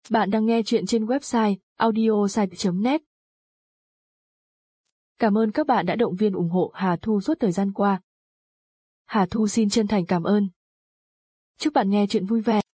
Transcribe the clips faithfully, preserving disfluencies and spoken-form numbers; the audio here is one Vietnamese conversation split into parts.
Bạn đang nghe chuyện trên website audiosite chấm net. Cảm ơn các bạn đã động viên ủng hộ Hà Thu suốt thời gian qua. Hà Thu xin chân thành cảm ơn. Chúc bạn nghe chuyện vui vẻ.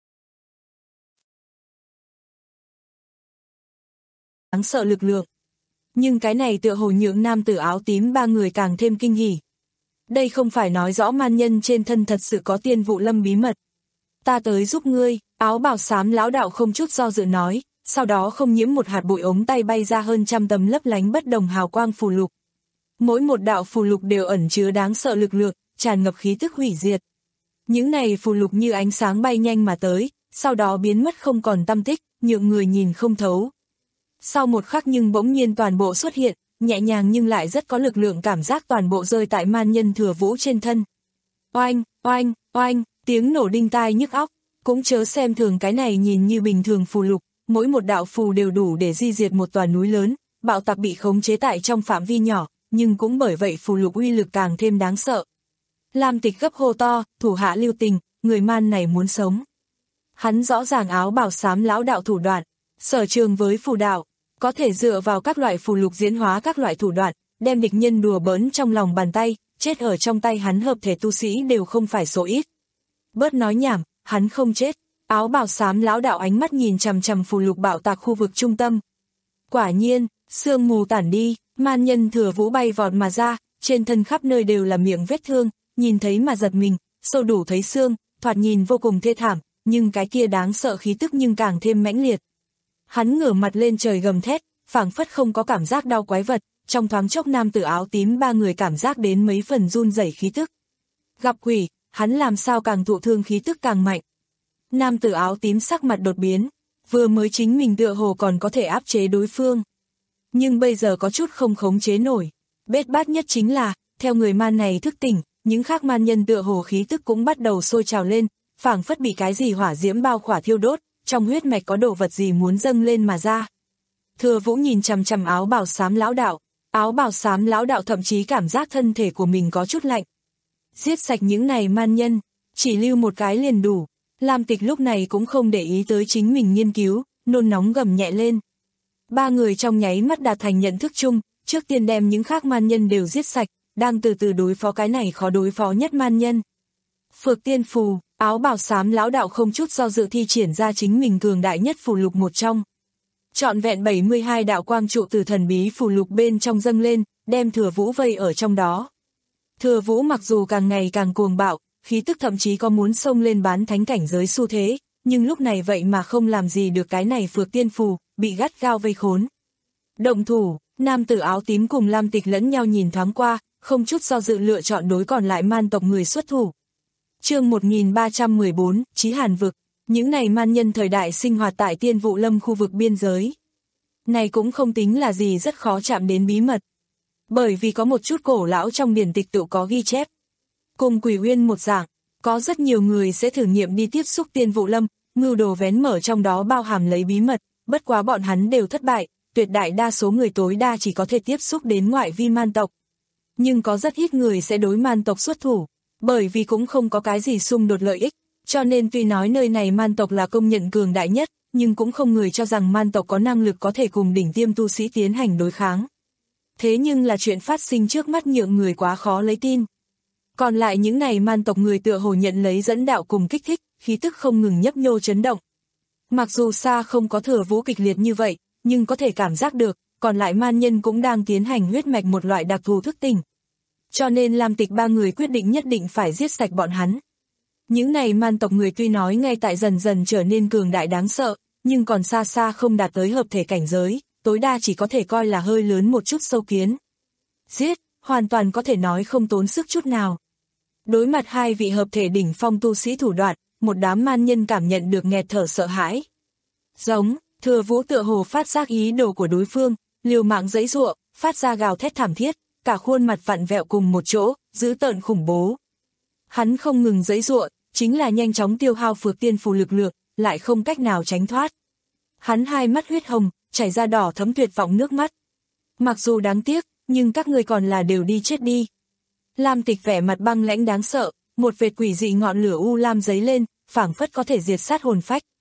Đáng sợ lực lượng. Nhưng cái này tựa hồ nhượng nam tử áo tím ba người càng thêm kinh hỉ. Đây không phải nói rõ man nhân trên thân thật sự có Tiên Vụ Lâm bí mật. Ta tới giúp ngươi, áo bào xám lão đạo không chút do dự nói, sau đó không nhiễm một hạt bụi ống tay bay ra hơn trăm tấm lấp lánh bất đồng hào quang phù lục. Mỗi một đạo phù lục đều ẩn chứa đáng sợ lực lượng, tràn ngập khí tức hủy diệt. Những này phù lục như ánh sáng bay nhanh mà tới, sau đó biến mất không còn tăm tích, nhượng người nhìn không thấu. Sau một khắc nhưng bỗng nhiên toàn bộ xuất hiện, nhẹ nhàng nhưng lại rất có lực lượng cảm giác toàn bộ rơi tại man nhân Thừa Vũ trên thân. Oanh, oanh, oanh, tiếng nổ đinh tai nhức óc, cũng chớ xem thường cái này nhìn như bình thường phù lục, mỗi một đạo phù đều đủ để di diệt một tòa núi lớn, bạo tạc bị khống chế tại trong phạm vi nhỏ, nhưng cũng bởi vậy phù lục uy lực càng thêm đáng sợ. Lam Tịch gấp hô to, thủ hạ lưu tình, người man này muốn sống. Hắn rõ ràng áo bào xám lão đạo thủ đoạn, sở trường với phù đạo, có thể dựa vào các loại phù lục diễn hóa các loại thủ đoạn, đem địch nhân đùa bỡn trong lòng bàn tay, chết ở trong tay hắn hợp thể tu sĩ đều không phải số ít. Bớt nói nhảm, hắn không chết. Áo bào xám lão đạo ánh mắt nhìn chằm chằm phù lục bạo tạc khu vực trung tâm. Quả nhiên, sương mù tản đi, man nhân Thừa Vũ bay vọt mà ra, trên thân khắp nơi đều là miệng vết thương, nhìn thấy mà giật mình, sâu đủ thấy xương, thoạt nhìn vô cùng thê thảm, nhưng cái kia đáng sợ khí tức nhưng càng thêm mãnh liệt. Hắn ngửa mặt lên trời gầm thét, phảng phất không có cảm giác đau quái vật, trong thoáng chốc nam tử áo tím ba người cảm giác đến mấy phần run rẩy khí tức. Gặp quỷ, hắn làm sao càng thụ thương khí tức càng mạnh. Nam tử áo tím sắc mặt đột biến, vừa mới chính mình tựa hồ còn có thể áp chế đối phương. Nhưng bây giờ có chút không khống chế nổi. Bết bát nhất chính là, theo người man này thức tỉnh, những khác man nhân tựa hồ khí tức cũng bắt đầu sôi trào lên, phảng phất bị cái gì hỏa diễm bao khỏa thiêu đốt, trong huyết mạch có đồ vật gì muốn dâng lên mà ra. Thừa Vũ nhìn chằm chằm áo bào xám lão đạo, áo bào xám lão đạo thậm chí cảm giác thân thể của mình có chút lạnh. Giết sạch những này man nhân, chỉ lưu một cái liền đủ. Lam Tịch lúc này cũng không để ý tới chính mình nghiên cứu, nôn nóng gầm nhẹ lên. Ba người trong nháy mắt đạt thành nhận thức chung, trước tiên đem những khác man nhân đều giết sạch, đang từ từ đối phó cái này khó đối phó nhất man nhân. Phược Tiên Phù, áo bào xám lão đạo không chút do dự thi triển ra chính mình cường đại nhất phù lục một trong. Trọn vẹn bảy mươi hai đạo quang trụ từ thần bí phù lục bên trong dâng lên, đem Thừa Vũ vây ở trong đó. Thừa Vũ mặc dù càng ngày càng cuồng bạo, khí tức thậm chí có muốn xông lên bán thánh cảnh giới xu thế, nhưng lúc này vậy mà không làm gì được cái này Phược Tiên Phù, bị gắt gao vây khốn. Động thủ, nam tử áo tím cùng Lam Tịch lẫn nhau nhìn thoáng qua, không chút do dự lựa chọn đối còn lại man tộc người xuất thủ. Chương một nghìn ba trăm mười bốn, Chí Hàn Vực, những này man nhân thời đại sinh hoạt tại Tiên Vụ Lâm khu vực biên giới. Này cũng không tính là gì rất khó chạm đến bí mật. Bởi vì có một chút cổ lão trong điển tịch tự có ghi chép. Cùng Quỷ Uyên một dạng, có rất nhiều người sẽ thử nghiệm đi tiếp xúc Tiên Vụ Lâm, mưu đồ vén mở trong đó bao hàm lấy bí mật, bất quá bọn hắn đều thất bại, tuyệt đại đa số người tối đa chỉ có thể tiếp xúc đến ngoại vi man tộc. Nhưng có rất ít người sẽ đối man tộc xuất thủ, bởi vì cũng không có cái gì xung đột lợi ích, cho nên tuy nói nơi này man tộc là công nhận cường đại nhất, nhưng cũng không người cho rằng man tộc có năng lực có thể cùng đỉnh tiêm tu sĩ tiến hành đối kháng. Thế nhưng là chuyện phát sinh trước mắt nhượng người quá khó lấy tin. Còn lại những này man tộc người tựa hồ nhận lấy dẫn đạo cùng kích thích, khí tức không ngừng nhấp nhô chấn động. Mặc dù xa không có Thừa Vũ kịch liệt như vậy, nhưng có thể cảm giác được, còn lại man nhân cũng đang tiến hành huyết mạch một loại đặc thù thức tỉnh. Cho nên Lam Tịch ba người quyết định nhất định phải giết sạch bọn hắn. Những này man tộc người tuy nói ngay tại dần dần trở nên cường đại đáng sợ, nhưng còn xa xa không đạt tới hợp thể cảnh giới, tối đa chỉ có thể coi là hơi lớn một chút sâu kiến. Giết, hoàn toàn có thể nói không tốn sức chút nào. Đối mặt hai vị hợp thể đỉnh phong tu sĩ thủ đoạn, một đám man nhân cảm nhận được nghẹt thở sợ hãi. Giống, Thừa Vũ tựa hồ phát giác ý đồ của đối phương, liều mạng giãy giụa, phát ra gào thét thảm thiết, cả khuôn mặt vặn vẹo cùng một chỗ, dữ tợn khủng bố. Hắn không ngừng giãy giụa, chính là nhanh chóng tiêu hao Phược Tiên Phù lực lượng, lại không cách nào tránh thoát. Hắn hai mắt huyết hồng, chảy ra đỏ thấm tuyệt vọng nước mắt. Mặc dù đáng tiếc, nhưng các người còn là đều đi chết đi. Lam Tịch vẻ mặt băng lãnh đáng sợ, một vệt quỷ dị ngọn lửa u lam giấy lên, phảng phất có thể diệt sát hồn phách.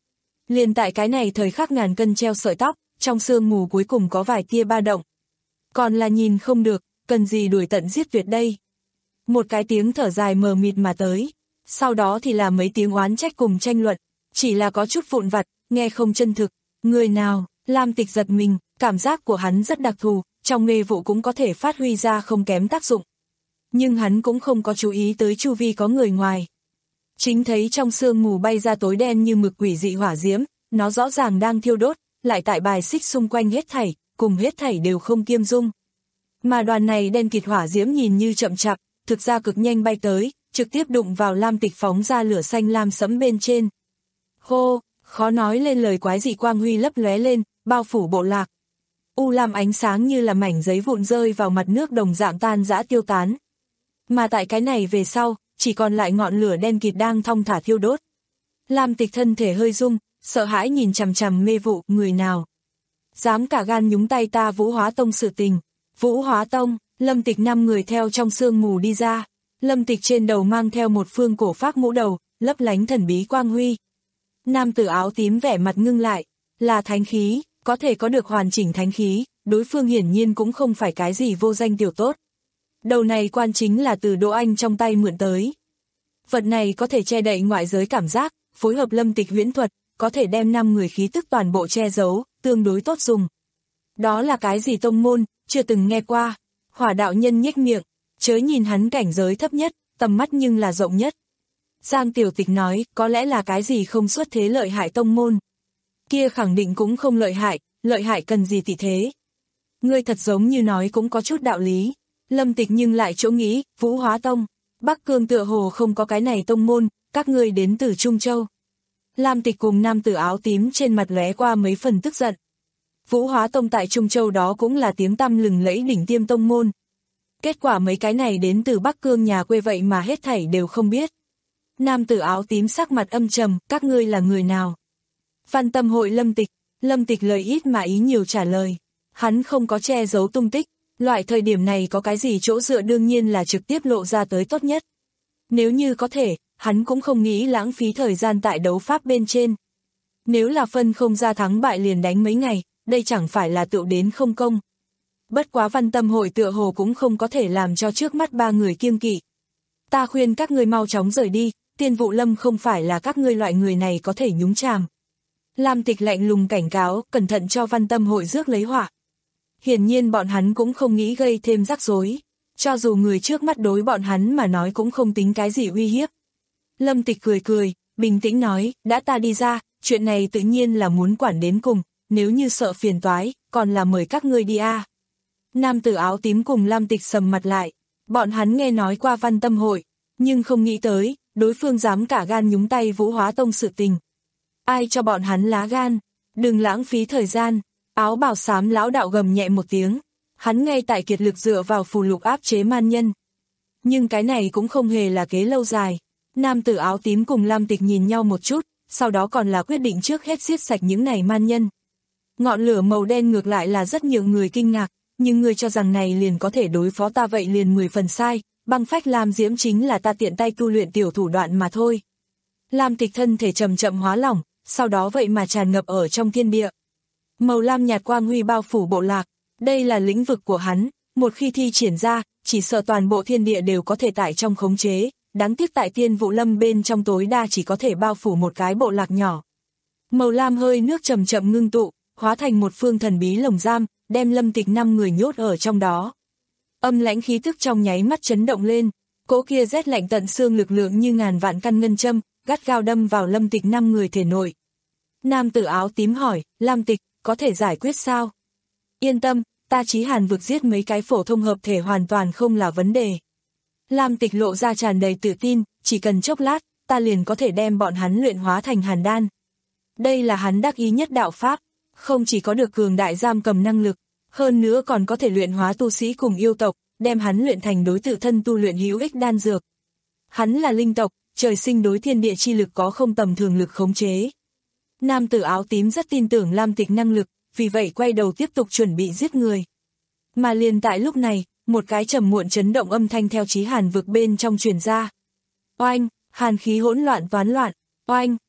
Liền tại cái này thời khắc ngàn cân treo sợi tóc, trong sương mù cuối cùng có vài tia ba động. Còn là nhìn không được, cần gì đuổi tận giết tuyệt đây. Một cái tiếng thở dài mờ mịt mà tới, sau đó thì là mấy tiếng oán trách cùng tranh luận, chỉ là có chút vụn vặt, nghe không chân thực. Người nào? Lam Tịch giật mình, cảm giác của hắn rất đặc thù, trong mê vụ cũng có thể phát huy ra không kém tác dụng. Nhưng hắn cũng không có chú ý tới chu vi có người ngoài. Chính thấy trong sương mù bay ra tối đen như mực quỷ dị hỏa diễm, nó rõ ràng đang thiêu đốt, lại tại bài xích xung quanh hết thảy, cùng hết thảy đều không kiêm dung. Mà đoàn này đen kịt hỏa diễm nhìn như chậm chạp, thực ra cực nhanh bay tới, trực tiếp đụng vào Lam Tịch phóng ra lửa xanh lam sẫm bên trên. Hô, khó nói lên lời, quái dị quang huy lấp lóe lên, bao phủ bộ lạc. U lam ánh sáng như là mảnh giấy vụn rơi vào mặt nước đồng dạng tan rã tiêu tán. Mà tại cái này về sau, chỉ còn lại ngọn lửa đen kịt đang thong thả thiêu đốt. Lam Tịch thân thể hơi rung, sợ hãi nhìn chằm chằm mê vụ, người nào dám cả gan nhúng tay ta Vũ Hóa Tông sự tình. Vũ Hóa Tông, Lâm Tịch năm người theo trong sương mù đi ra. Lâm Tịch trên đầu mang theo một phương cổ phác mũ đầu, lấp lánh thần bí quang huy. Nam tử áo tím vẻ mặt ngưng lại, là thánh khí, có thể có được hoàn chỉnh thánh khí, đối phương hiển nhiên cũng không phải cái gì vô danh tiểu tốt. Đầu này quan chính là từ Đỗ Anh trong tay mượn tới. Vật này có thể che đậy ngoại giới cảm giác, phối hợp Lâm Tịch huyễn thuật, có thể đem năm người khí tức toàn bộ che giấu, tương đối tốt dùng. Đó là cái gì tông môn, chưa từng nghe qua. Hỏa đạo nhân nhếch miệng, chớ nhìn hắn cảnh giới thấp nhất, tầm mắt nhưng là rộng nhất. Giang Tiểu Tịch nói, có lẽ là cái gì không xuất thế lợi hại tông môn. Kia khẳng định cũng không lợi hại, lợi hại cần gì tị thế. Ngươi thật giống như nói cũng có chút đạo lý. Lâm Tịch nhưng lại chỗ nghĩ, Vũ Hóa Tông, Bắc Cương tựa hồ không có cái này tông môn, các ngươi đến từ Trung Châu. Lam Tịch cùng nam tử áo tím trên mặt lóe qua mấy phần tức giận. Vũ Hóa Tông tại Trung Châu đó cũng là tiếng tăm lừng lẫy đỉnh tiêm tông môn. Kết quả mấy cái này đến từ Bắc Cương nhà quê vậy mà hết thảy đều không biết. Nam tử áo tím sắc mặt âm trầm, các ngươi là người nào? Văn Tâm hội Lâm Tịch, Lâm Tịch lời ít mà ý nhiều trả lời. Hắn không có che giấu tung tích, loại thời điểm này có cái gì chỗ dựa đương nhiên là trực tiếp lộ ra tới tốt nhất. Nếu như có thể, hắn cũng không nghĩ lãng phí thời gian tại đấu pháp bên trên. Nếu là phân không ra thắng bại liền đánh mấy ngày, đây chẳng phải là tựu đến không công. Bất quá Văn Tâm hội tựa hồ cũng không có thể làm cho trước mắt ba người kiêng kỵ. Ta khuyên các ngươi mau chóng rời đi, Tiên Vụ Lâm không phải là các ngươi loại người này có thể nhúng chàm. Lam Tịch lạnh lùng cảnh cáo, cẩn thận cho Văn Tâm hội rước lấy họa. Hiển nhiên bọn hắn cũng không nghĩ gây thêm rắc rối, cho dù người trước mắt đối bọn hắn mà nói cũng không tính cái gì uy hiếp. Lâm Tịch cười cười, bình tĩnh nói, đã ta đi ra, chuyện này tự nhiên là muốn quản đến cùng, nếu như sợ phiền toái, còn là mời các ngươi đi a. À. Nam tử áo tím cùng Lam Tịch sầm mặt lại, bọn hắn nghe nói qua Văn Tâm hội, nhưng không nghĩ tới, đối phương dám cả gan nhúng tay Vũ Hóa Tông sự tình. Ai cho bọn hắn lá gan, đừng lãng phí thời gian. Áo bào xám lão đạo gầm nhẹ một tiếng, hắn ngay tại kiệt lực dựa vào phù lục áp chế man nhân. Nhưng cái này cũng không hề là kế lâu dài. Nam tử áo tím cùng Lam Tịch nhìn nhau một chút, sau đó còn là quyết định trước hết giết sạch những này man nhân. Ngọn lửa màu đen ngược lại là rất nhiều người kinh ngạc, nhưng người cho rằng này liền có thể đối phó ta vậy liền mười phần sai, băng phách lam diễm chính là ta tiện tay tu luyện tiểu thủ đoạn mà thôi. Lam Tịch thân thể chậm chậm hóa lỏng, sau đó vậy mà tràn ngập ở trong thiên địa. Màu lam nhạt quang huy bao phủ bộ lạc, đây là lĩnh vực của hắn, một khi thi triển ra, chỉ sợ toàn bộ thiên địa đều có thể tại trong khống chế, đáng tiếc tại Tiên Vụ Lâm bên trong tối đa chỉ có thể bao phủ một cái bộ lạc nhỏ. Màu lam hơi nước chậm chậm ngưng tụ, hóa thành một phương thần bí lồng giam, đem Lâm Tịch năm người nhốt ở trong đó. Âm lãnh khí tức trong nháy mắt chấn động lên, cỗ kia rét lạnh tận xương lực lượng như ngàn vạn căn ngân châm, gắt gao đâm vào Lâm Tịch năm người thể nội. Nam tử áo tím hỏi, Lam Tịch, có thể giải quyết sao? Yên tâm, ta Chí Hàn vực giết mấy cái phổ thông hợp thể hoàn toàn không là vấn đề. Lam Tịch lộ ra tràn đầy tự tin, chỉ cần chốc lát, ta liền có thể đem bọn hắn luyện hóa thành hàn đan. Đây là hắn đắc ý nhất đạo pháp, không chỉ có được cường đại giam cầm năng lực, hơn nữa còn có thể luyện hóa tu sĩ cùng yêu tộc, đem hắn luyện thành đối tự thân tu luyện hữu ích đan dược. Hắn là linh tộc, trời sinh đối thiên địa chi lực có không tầm thường lực khống chế. Nam tử áo tím rất tin tưởng Lam Tịch năng lực, vì vậy quay đầu tiếp tục chuẩn bị giết người. Mà liền tại lúc này, một cái trầm muộn chấn động âm thanh theo Chí Hàn vực bên trong truyền ra. Oanh, hàn khí hỗn loạn toán loạn, oanh,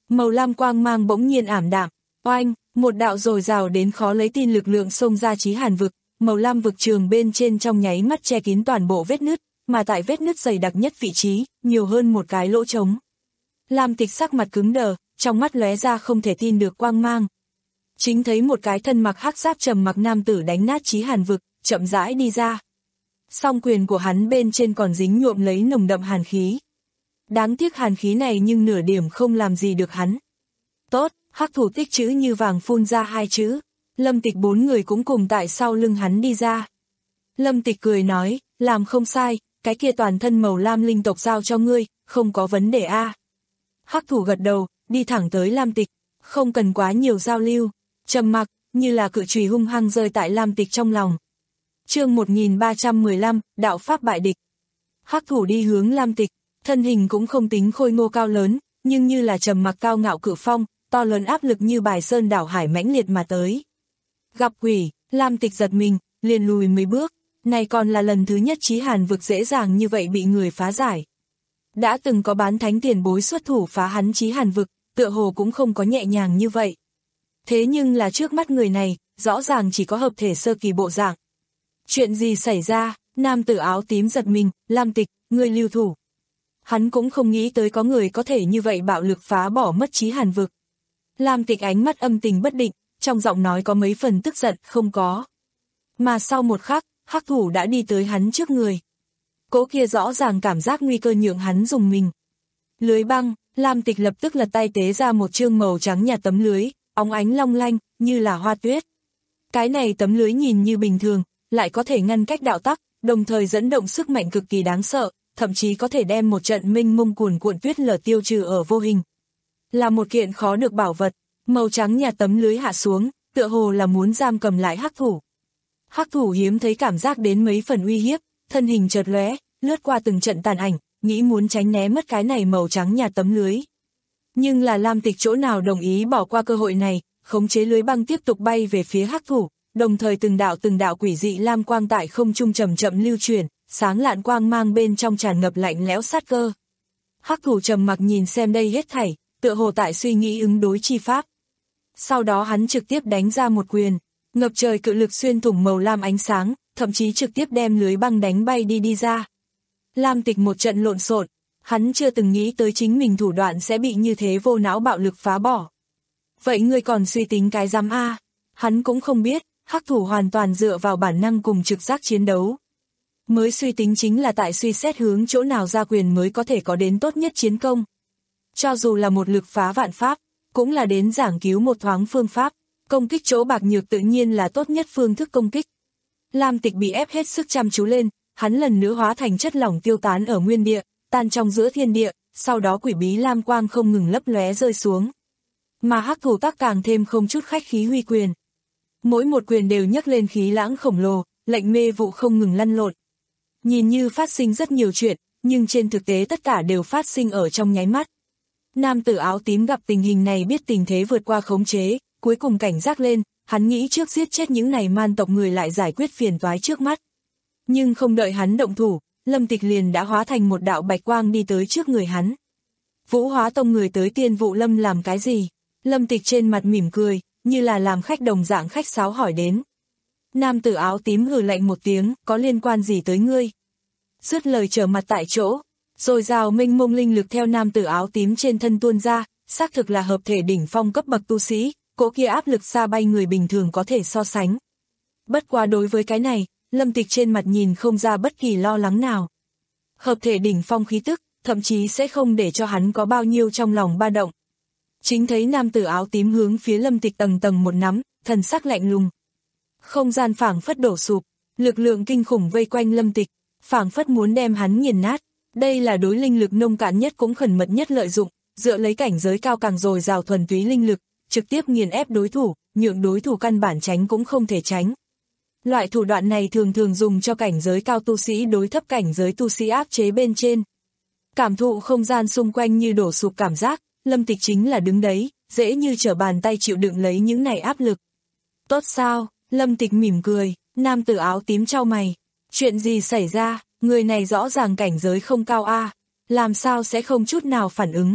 Màu lam quang mang bỗng nhiên ảm đạm, oanh, một đạo dồi dào đến khó lấy tin lực lượng xông ra Chí Hàn vực, màu lam vực trường bên trên trong nháy mắt che kín toàn bộ vết nứt, mà tại vết nứt dày đặc nhất vị trí, nhiều hơn một cái lỗ trống. Lam Tịch sắc mặt cứng đờ, trong mắt lóe ra không thể tin được quang mang. Chính thấy một cái thân mặc hắc giáp trầm mặc nam tử đánh nát Chí Hàn vực, chậm rãi đi ra. Song quyền của hắn bên trên còn dính nhuộm lấy nồng đậm hàn khí. Đáng tiếc hàn khí này nhưng nửa điểm không làm gì được hắn. Tốt, hắc thủ tích chữ như vàng phun ra hai chữ. Lâm Tịch bốn người cũng cùng tại sau lưng hắn đi ra. Lâm Tịch cười nói, làm không sai, cái kia toàn thân màu lam linh tộc giao cho ngươi, không có vấn đề a. Hắc thủ gật đầu, đi thẳng tới Lam Tịch, không cần quá nhiều giao lưu, trầm mặc, như là cự chùy hung hăng rơi tại Lam Tịch trong lòng. Chương một nghìn ba trăm mười lăm, đạo pháp bại địch. Hắc thủ đi hướng Lam Tịch, thân hình cũng không tính khôi ngô cao lớn, nhưng như là trầm mặc cao ngạo cự phong, to lớn áp lực như bài sơn đảo hải mãnh liệt mà tới. Gặp quỷ, Lam Tịch giật mình, liền lùi mấy bước, này còn là lần thứ nhất Chí Hàn vực dễ dàng như vậy bị người phá giải. Đã từng có bán thánh tiền bối xuất thủ phá hắn Chí Hàn vực, tựa hồ cũng không có nhẹ nhàng như vậy. Thế nhưng là trước mắt người này, rõ ràng chỉ có hợp thể sơ kỳ bộ dạng. Chuyện gì xảy ra, nam tử áo tím giật mình, Lam Tịch, ngươi lưu thủ. Hắn cũng không nghĩ tới có người có thể như vậy bạo lực phá bỏ mất Chí Hàn vực. Lam Tịch ánh mắt âm tình bất định, trong giọng nói có mấy phần tức giận, không có. Mà sau một khắc, hắc thủ đã đi tới hắn trước người. Cỗ kia rõ ràng cảm giác nguy cơ nhượng hắn dùng mình. Lưới băng, Lam Tịch lập tức lật tay tế ra một chương màu trắng nhạt tấm lưới, óng ánh long lanh, như là hoa tuyết. Cái này tấm lưới nhìn như bình thường, lại có thể ngăn cách đạo tắc, đồng thời dẫn động sức mạnh cực kỳ đáng sợ, thậm chí có thể đem một trận minh mông cuồn cuộn tuyết lở tiêu trừ ở vô hình. Là một kiện khó được bảo vật, màu trắng nhạt tấm lưới hạ xuống, tựa hồ là muốn giam cầm lại hắc thủ. Hắc thủ hiếm thấy cảm giác đến mấy phần uy hiếp, thân hình chợt lóe, lướt qua từng trận tàn ảnh, nghĩ muốn tránh né mất cái này màu trắng nhạt tấm lưới. Nhưng là Lam Tịch chỗ nào đồng ý bỏ qua cơ hội này, khống chế lưới băng tiếp tục bay về phía hắc thủ, đồng thời từng đạo từng đạo quỷ dị lam quang tại không trung chậm chậm lưu chuyển, sáng lạn quang mang bên trong tràn ngập lạnh lẽo sát cơ. Hắc thủ trầm mặc nhìn xem đây hết thảy, tựa hồ tại suy nghĩ ứng đối chi pháp. Sau đó hắn trực tiếp đánh ra một quyền, ngập trời cự lực xuyên thủng màu lam ánh sáng, thậm chí trực tiếp đem lưới băng đánh bay đi đi ra. Lam Tịch một trận lộn xộn, hắn chưa từng nghĩ tới chính mình thủ đoạn sẽ bị như thế vô não bạo lực phá bỏ. Vậy ngươi còn suy tính cái giám a? Hắn cũng không biết, hắc thủ hoàn toàn dựa vào bản năng cùng trực giác chiến đấu. Mới suy tính chính là tại suy xét hướng chỗ nào ra quyền mới có thể có đến tốt nhất chiến công. Cho dù là một lực phá vạn pháp, cũng là đến giảng cứu một thoáng phương pháp, công kích chỗ bạc nhược tự nhiên là tốt nhất phương thức công kích. Lam Tịch bị ép hết sức chăm chú lên, hắn lần nữa hóa thành chất lỏng tiêu tán ở nguyên địa, tan trong giữa thiên địa, sau đó quỷ bí lam quang không ngừng lấp lóe rơi xuống. Mà hắc thủ tác càng thêm không chút khách khí huy quyền. Mỗi một quyền đều nhấc lên khí lãng khổng lồ, lệnh mê vụ không ngừng lăn lộn. Nhìn như phát sinh rất nhiều chuyện, nhưng trên thực tế tất cả đều phát sinh ở trong nháy mắt. Nam tử áo tím gặp tình hình này biết tình thế vượt qua khống chế, cuối cùng cảnh giác lên, hắn nghĩ trước giết chết những này man tộc người lại giải quyết phiền toái trước mắt. Nhưng không đợi hắn động thủ, Lâm Tịch liền đã hóa thành một đạo bạch quang đi tới trước người hắn. Vũ Hóa Tông người tới Tiên Vụ Lâm làm cái gì? Lâm Tịch trên mặt mỉm cười, như là làm khách đồng dạng khách sáo hỏi đến. Nam tử áo tím hừ lạnh một tiếng, có liên quan gì tới ngươi? Dứt lời trở mặt tại chỗ, rồi rào mênh mông linh lực theo nam tử áo tím trên thân tuôn ra, xác thực là hợp thể đỉnh phong cấp bậc tu sĩ, cỗ kia áp lực xa bay người bình thường có thể so sánh. Bất quá đối với cái này, Lâm Tịch trên mặt nhìn không ra bất kỳ lo lắng nào. Hợp thể đỉnh phong khí tức, thậm chí sẽ không để cho hắn có bao nhiêu trong lòng ba động. Chính thấy nam tử áo tím hướng phía Lâm Tịch tầng tầng một nắm, thần sắc lạnh lùng. Không gian phảng phất đổ sụp, lực lượng kinh khủng vây quanh Lâm Tịch, phảng phất muốn đem hắn nghiền nát. Đây là đối linh lực nông cạn nhất cũng khẩn mật nhất lợi dụng, dựa lấy cảnh giới cao càng dồi dào thuần túy linh lực, trực tiếp nghiền ép đối thủ, nhượng đối thủ căn bản tránh cũng không thể tránh. Loại thủ đoạn này thường thường dùng cho cảnh giới cao tu sĩ đối thấp cảnh giới tu sĩ áp chế bên trên. Cảm thụ không gian xung quanh như đổ sụp cảm giác, Lâm Tịch chính là đứng đấy, dễ như trở bàn tay chịu đựng lấy những này áp lực. Tốt sao? Lâm Tịch mỉm cười, nam tử áo tím trao mày. Chuyện gì xảy ra? Người này rõ ràng cảnh giới không cao a, làm sao sẽ không chút nào phản ứng?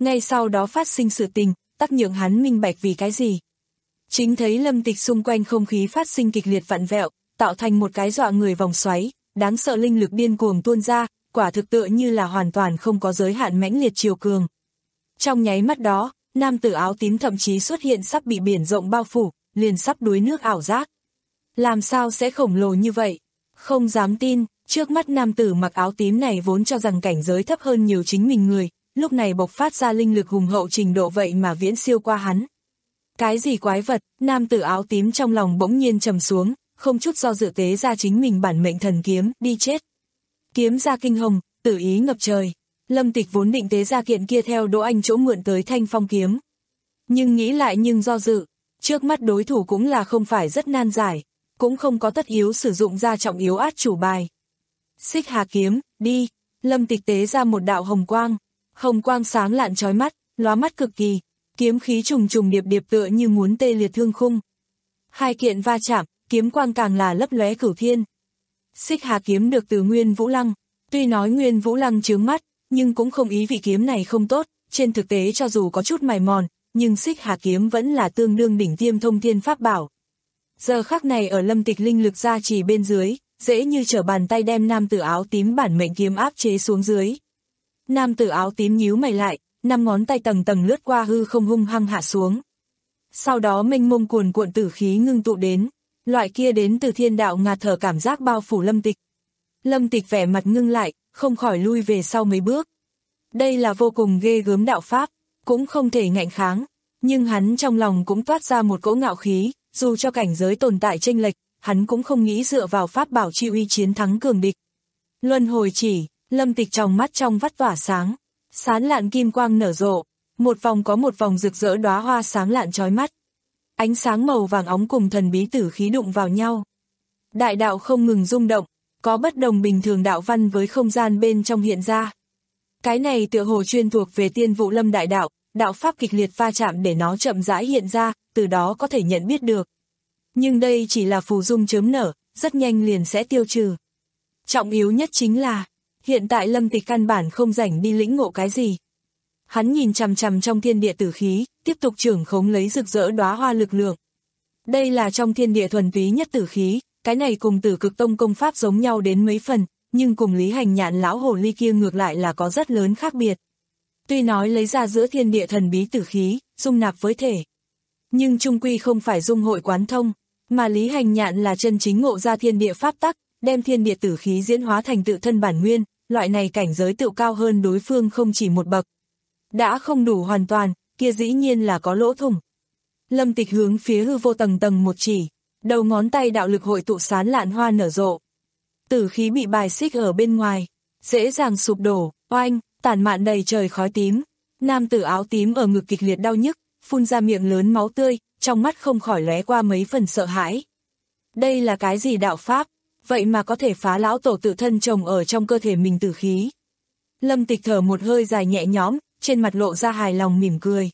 ngay sau đó phát sinh sự tình, tắc nhượng hắn minh bạch vì cái gì. Chính thấy Lâm Tịch xung quanh không khí phát sinh kịch liệt vặn vẹo, tạo thành một cái dọa người vòng xoáy, đáng sợ linh lực điên cuồng tuôn ra, quả thực tựa như là hoàn toàn không có giới hạn mãnh liệt chiều cường. Trong nháy mắt đó, nam tử áo tím thậm chí xuất hiện sắp bị biển rộng bao phủ, liền sắp đuối nước ảo giác. Làm sao sẽ khổng lồ như vậy? Không dám tin, trước mắt nam tử mặc áo tím này vốn cho rằng cảnh giới thấp hơn nhiều chính mình người, lúc này bộc phát ra linh lực hùng hậu trình độ vậy mà viễn siêu qua hắn. Cái gì quái vật? Nam tử áo tím trong lòng bỗng nhiên trầm xuống, không chút do dự tế ra chính mình bản mệnh thần kiếm, đi chết. Kiếm ra kinh hồng, tử ý ngập trời. Lâm Tịch vốn định tế ra kiện kia theo Đỗ Anh chỗ mượn tới thanh phong kiếm. Nhưng nghĩ lại nhưng do dự, trước mắt đối thủ cũng là không phải rất nan giải, cũng không có tất yếu sử dụng ra trọng yếu át chủ bài. Xích Hà kiếm, đi. Lâm Tịch tế ra một đạo hồng quang, hồng quang sáng lạn chói mắt, lóa mắt cực kỳ, kiếm khí trùng trùng điệp điệp tựa như muốn tê liệt thương khung. Hai kiện va chạm, kiếm quang càng là lấp lóe cửu thiên. Xích Hà kiếm được từ Nguyên Vũ Lăng, tuy nói Nguyên Vũ Lăng chướng mắt, nhưng cũng không ý vị kiếm này không tốt, trên thực tế cho dù có chút mài mòn, nhưng Xích Hà kiếm vẫn là tương đương đỉnh tiêm thông thiên pháp bảo. Giờ khắc này ở Lâm Tịch linh lực gia trì bên dưới, dễ như trở bàn tay đem nam tử áo tím bản mệnh kiếm áp chế xuống dưới. Nam tử áo tím nhíu mày lại, năm ngón tay tầng tầng lướt qua hư không hung hăng hạ xuống. Sau đó mênh mông cuồn cuộn tử khí ngưng tụ đến, loại kia đến từ thiên đạo ngạt thở cảm giác bao phủ Lâm Tịch. Lâm Tịch vẻ mặt ngưng lại, không khỏi lui về sau mấy bước. Đây là vô cùng ghê gớm đạo pháp, cũng không thể ngạnh kháng, nhưng hắn trong lòng cũng toát ra một cỗ ngạo khí, dù cho cảnh giới tồn tại chênh lệch, hắn cũng không nghĩ dựa vào pháp bảo chi uy chiến thắng cường địch. Luân hồi chỉ, Lâm Tịch trong mắt trong vắt tỏa sáng, sán lạn kim quang nở rộ, một vòng có một vòng rực rỡ đóa hoa sáng lạn chói mắt. Ánh sáng màu vàng óng cùng thần bí tử khí đụng vào nhau. Đại đạo không ngừng rung động, có bất đồng bình thường đạo văn với không gian bên trong hiện ra. Cái này tựa hồ chuyên thuộc về Tiên Vũ Lâm đại đạo, đạo pháp kịch liệt va chạm để nó chậm rãi hiện ra, từ đó có thể nhận biết được. Nhưng đây chỉ là phù dung chớm nở, rất nhanh liền sẽ tiêu trừ. Trọng yếu nhất chính là, hiện tại Lâm Tịch căn bản không rảnh đi lĩnh ngộ cái gì. Hắn nhìn chằm chằm trong thiên địa tử khí, tiếp tục trưởng khống lấy rực rỡ đóa hoa lực lượng. Đây là trong thiên địa thuần túy nhất tử khí, cái này cùng Tử Cực Tông công pháp giống nhau đến mấy phần, nhưng cùng Lý Hành Nhạn lão hồ ly kia ngược lại là có rất lớn khác biệt. Tuy nói lấy ra giữa thiên địa thần bí tử khí, dung nạp với thể, nhưng chung quy không phải dung hội quán thông, mà Lý Hành Nhạn là chân chính ngộ ra thiên địa pháp tắc, đem thiên địa tử khí diễn hóa thành tự thân bản nguyên, loại này cảnh giới tự cao hơn đối phương không chỉ một bậc. Đã không đủ hoàn toàn, kia dĩ nhiên là có lỗ thủng. Lâm Tịch hướng phía hư vô tầng tầng một chỉ, đầu ngón tay đạo lực hội tụ sán lạn hoa nở rộ. Tử khí bị bài xích ở bên ngoài, dễ dàng sụp đổ, oanh, tản mạn đầy trời khói tím. Nam tử áo tím ở ngực kịch liệt đau nhức, phun ra miệng lớn máu tươi, trong mắt không khỏi lóe qua mấy phần sợ hãi. Đây là cái gì đạo pháp, vậy mà có thể phá lão tổ tự thân trồng ở trong cơ thể mình tử khí. Lâm Tịch thở một hơi dài nhẹ nhõm, trên mặt lộ ra hài lòng mỉm cười.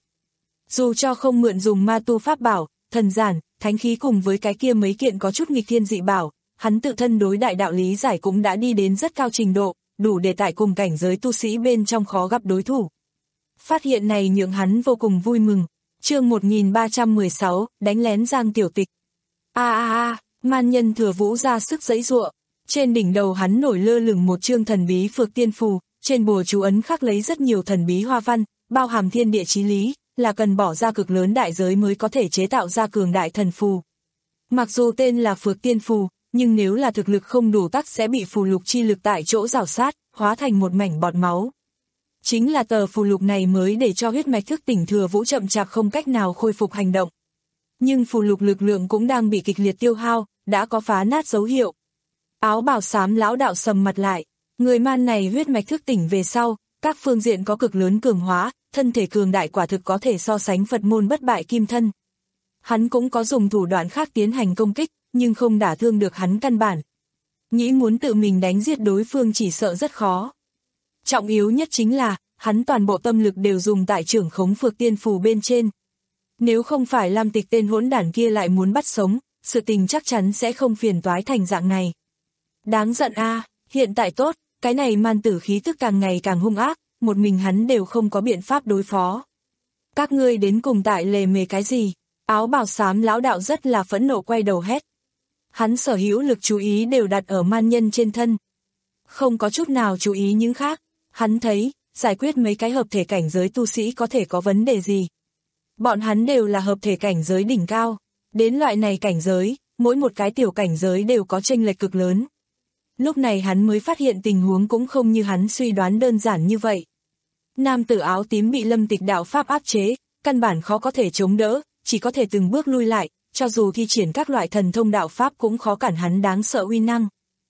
Dù cho không mượn dùng ma tu pháp bảo, thần giản, thánh khí cùng với cái kia mấy kiện có chút nghịch thiên dị bảo, hắn tự thân đối đại đạo lý giải cũng đã đi đến rất cao trình độ, đủ để tại cùng cảnh giới tu sĩ bên trong khó gặp đối thủ. Phát hiện này nhượng hắn vô cùng vui mừng. Chương một nghìn ba trăm mười sáu, đánh lén Giang Tiểu Tịch. A a a, man nhân Thừa Vũ ra sức giãy giụa, trên đỉnh đầu hắn nổi lơ lửng một chương thần bí phược tiên phù, trên bùa chú ấn khắc lấy rất nhiều thần bí hoa văn, bao hàm thiên địa chí lý, là cần bỏ ra cực lớn đại giới mới có thể chế tạo ra cường đại thần phù. Mặc dù tên là phược tiên phù, nhưng nếu là thực lực không đủ tắc sẽ bị phù lục chi lực tại chỗ rào sát, hóa thành một mảnh bọt máu. Chính là tờ phù lục này mới để cho huyết mạch thức tỉnh Thừa Vũ chậm chạp không cách nào khôi phục hành động. Nhưng phù lục lực lượng cũng đang bị kịch liệt tiêu hao, đã có phá nát dấu hiệu. Áo bào xám lão đạo sầm mặt lại, người man này huyết mạch thức tỉnh về sau, các phương diện có cực lớn cường hóa, thân thể cường đại quả thực có thể so sánh Phật môn bất bại kim thân. Hắn cũng có dùng thủ đoạn khác tiến hành công kích, nhưng không đả thương được hắn căn bản. Nghĩ muốn tự mình đánh giết đối phương chỉ sợ rất khó. Trọng yếu nhất chính là, hắn toàn bộ tâm lực đều dùng tại trưởng khống phược tiên phù bên trên. Nếu không phải Lam Tịch tên hỗn đản kia lại muốn bắt sống, sự tình chắc chắn sẽ không phiền toái thành dạng này. Đáng giận a, à, hiện tại tốt, cái này man tử khí tức càng ngày càng hung ác, một mình hắn đều không có biện pháp đối phó. Các ngươi đến cùng tại lề mề cái gì? Áo bào xám lão đạo rất là phẫn nộ quay đầu hét. Hắn sở hữu lực chú ý đều đặt ở man nhân trên thân. Không có chút nào chú ý những khác. Hắn thấy, giải quyết mấy cái hợp thể cảnh giới tu sĩ có thể có vấn đề gì. Bọn hắn đều là hợp thể cảnh giới đỉnh cao. Đến loại này cảnh giới, mỗi một cái tiểu cảnh giới đều có chênh lệch cực lớn. Lúc này hắn mới phát hiện tình huống cũng không như hắn suy đoán đơn giản như vậy. Nam tử áo tím bị Lâm Tịch đạo pháp áp chế, căn bản khó có thể chống đỡ, chỉ có thể từng bước lui lại, cho dù thi triển các loại thần thông đạo pháp cũng khó cản hắn đáng sợ uy năng.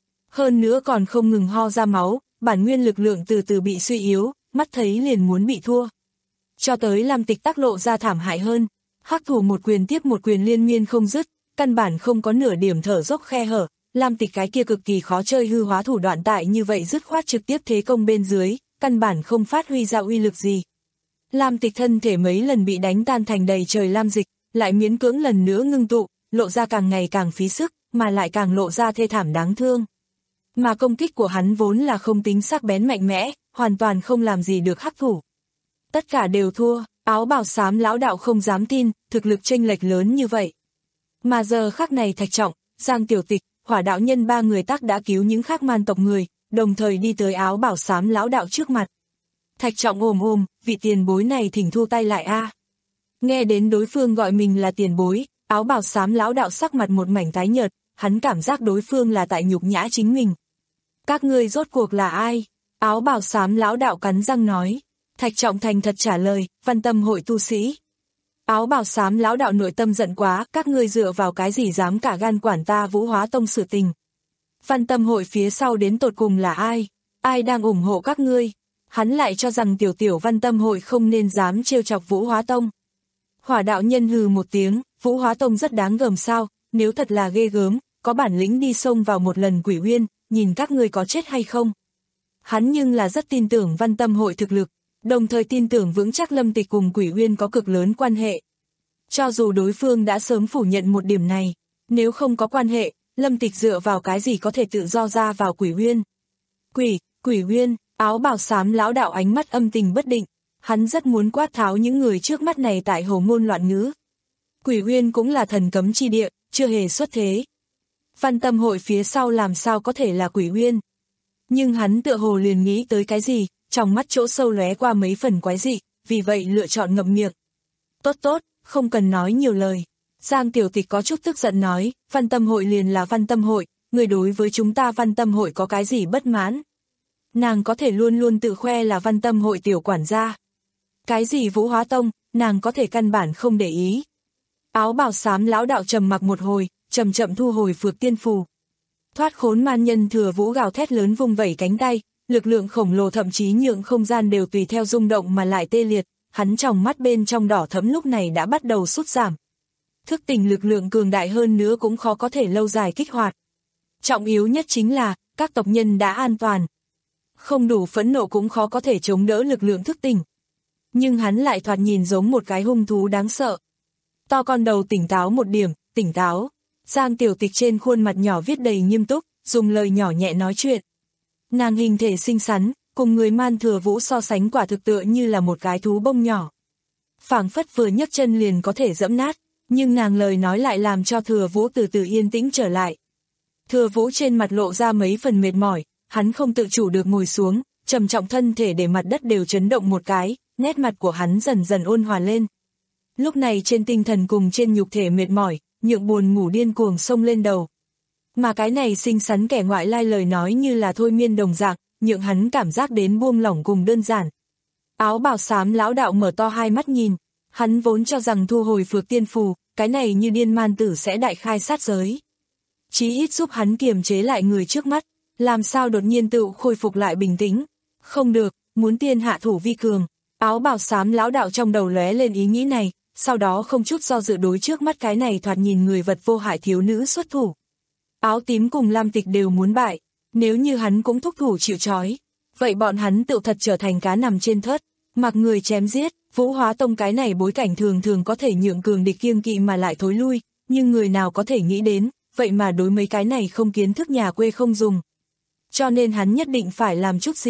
Hơn nữa còn không ngừng ho ra máu, bản nguyên lực lượng từ từ bị suy yếu, mắt thấy liền muốn bị thua. Cho tới Lam Tịch tác lộ ra thảm hại hơn, hắc thủ một quyền tiếp một quyền liên miên không dứt, căn bản không có nửa điểm thở dốc khe hở. Lam Tịch cái kia cực kỳ khó chơi hư hóa thủ đoạn tại như vậy dứt khoát trực tiếp thế công bên dưới, căn bản không phát huy ra uy lực gì. Lam Tịch thân thể mấy lần bị đánh tan thành đầy trời lam dịch, lại miễn cưỡng lần nữa ngưng tụ, lộ ra càng ngày càng phí sức, mà lại càng lộ ra thê thảm đáng thương. Mà công kích của hắn vốn là không tính sắc bén mạnh mẽ, hoàn toàn không làm gì được hắc thủ. Tất cả đều thua, áo bào xám lão đạo không dám tin, thực lực chênh lệch lớn như vậy. Mà giờ khắc này Thạch Trọng, Giang Tiểu Tịch, Hỏa đạo nhân ba người tác đã cứu những khác man tộc người, đồng thời đi tới áo bảo xám lão đạo trước mặt. Thạch Trọng ồm ồm, vị tiền bối này thỉnh thu tay lại a. Nghe đến đối phương gọi mình là tiền bối, áo bảo xám lão đạo sắc mặt một mảnh tái nhợt, hắn cảm giác đối phương là tại nhục nhã chính mình. Các ngươi rốt cuộc là ai? Áo bảo xám lão đạo cắn răng nói. Thạch Trọng thành thật trả lời, Văn Tâm hội tu sĩ. Áo bào xám lão đạo nội tâm giận quá, các ngươi dựa vào cái gì dám cả gan quản ta Vũ Hóa Tông sự tình. Văn Tâm hội phía sau đến tột cùng là ai? Ai đang ủng hộ các ngươi? Hắn lại cho rằng tiểu tiểu Văn Tâm hội không nên dám trêu chọc Vũ Hóa Tông. Hỏa đạo nhân hừ một tiếng, Vũ Hóa Tông rất đáng gờm sao, nếu thật là ghê gớm, có bản lĩnh đi xông vào một lần Quỷ Uyên, nhìn các ngươi có chết hay không. Hắn nhưng là rất tin tưởng Văn Tâm hội thực lực, đồng thời tin tưởng vững chắc Lâm Tịch cùng Quỷ Uyên có cực lớn quan hệ. Cho dù đối phương đã sớm phủ nhận một điểm này, nếu không có quan hệ, Lâm Tịch dựa vào cái gì có thể tự do ra vào Quỷ Uyên. Quỷ, Quỷ Uyên, áo bào xám lão đạo ánh mắt âm tình bất định, hắn rất muốn quát tháo những người trước mắt này tại hồ ngôn loạn ngữ. Quỷ Uyên cũng là thần cấm chi địa, chưa hề xuất thế. Văn Tâm hội phía sau làm sao có thể là Quỷ Uyên. Nhưng hắn tựa hồ liền nghĩ tới cái gì, trong mắt chỗ sâu lóe qua mấy phần quái dị, vì vậy lựa chọn ngậm miệng. Tốt tốt, không cần nói nhiều lời. Giang Tiểu Tịch có chút tức giận nói, Văn Tâm hội liền là Văn Tâm hội, người đối với chúng ta Văn Tâm hội có cái gì bất mãn. Nàng có thể luôn luôn tự khoe là Văn Tâm hội tiểu quản gia. Cái gì Vũ Hóa Tông, nàng có thể căn bản không để ý. Áo bào xám lão đạo trầm mặc một hồi, chậm chậm thu hồi Phược Tiên Phù. Thoát khốn man nhân Thừa Vũ gào thét lớn vung vẩy cánh tay, lực lượng khổng lồ thậm chí nhượng không gian đều tùy theo rung động mà lại tê liệt, hắn trong mắt bên trong đỏ thẫm lúc này đã bắt đầu sút giảm. Thức tỉnh lực lượng cường đại hơn nữa cũng khó có thể lâu dài kích hoạt. Trọng yếu nhất chính là, các tộc nhân đã an toàn. Không đủ phẫn nộ cũng khó có thể chống đỡ lực lượng thức tỉnh. Nhưng hắn lại thoạt nhìn giống một cái hung thú đáng sợ. To con đầu tỉnh táo một điểm, tỉnh táo. Giang Tiểu Tịch trên khuôn mặt nhỏ viết đầy nghiêm túc, dùng lời nhỏ nhẹ nói chuyện. Nàng hình thể xinh xắn, cùng người man Thừa Vũ so sánh quả thực tựa như là một cái thú bông nhỏ. Phảng phất vừa nhấc chân liền có thể dẫm nát, nhưng nàng lời nói lại làm cho Thừa Vũ từ từ yên tĩnh trở lại. Thừa Vũ trên mặt lộ ra mấy phần mệt mỏi, hắn không tự chủ được ngồi xuống, trầm trọng thân thể để mặt đất đều chấn động một cái, nét mặt của hắn dần dần ôn hòa lên. Lúc này trên tinh thần cùng trên nhục thể mệt mỏi, nhượng buồn ngủ điên cuồng xông lên đầu. Mà cái này xinh xắn kẻ ngoại lai lời nói như là thôi miên đồng dạng, nhượng hắn cảm giác đến buông lỏng cùng đơn giản. Áo bào xám lão đạo mở to hai mắt nhìn, hắn vốn cho rằng thu hồi Phược Tiên Phù, cái này như điên man tử sẽ đại khai sát giới. Chí ít giúp hắn kiềm chế lại người trước mắt, làm sao đột nhiên tự khôi phục lại bình tĩnh. Không được, muốn tiên hạ thủ vi cường. Áo bào xám lão đạo trong đầu lóe lên ý nghĩ này, sau đó không chút do dự đối trước mắt cái này thoạt nhìn người vật vô hại thiếu nữ xuất thủ. Áo tím cùng Lam Tịch đều muốn bại, nếu như hắn cũng thúc thủ chịu trói, vậy bọn hắn tự thật trở thành cá nằm trên thớt, mặc người chém giết. Vũ Hóa Tông cái này bối cảnh thường thường có thể nhượng cường địch kiêng kỵ mà lại thối lui, nhưng người nào có thể nghĩ đến, vậy mà đối mấy cái này không kiến thức nhà quê không dùng. Cho nên hắn nhất định phải làm chút gì.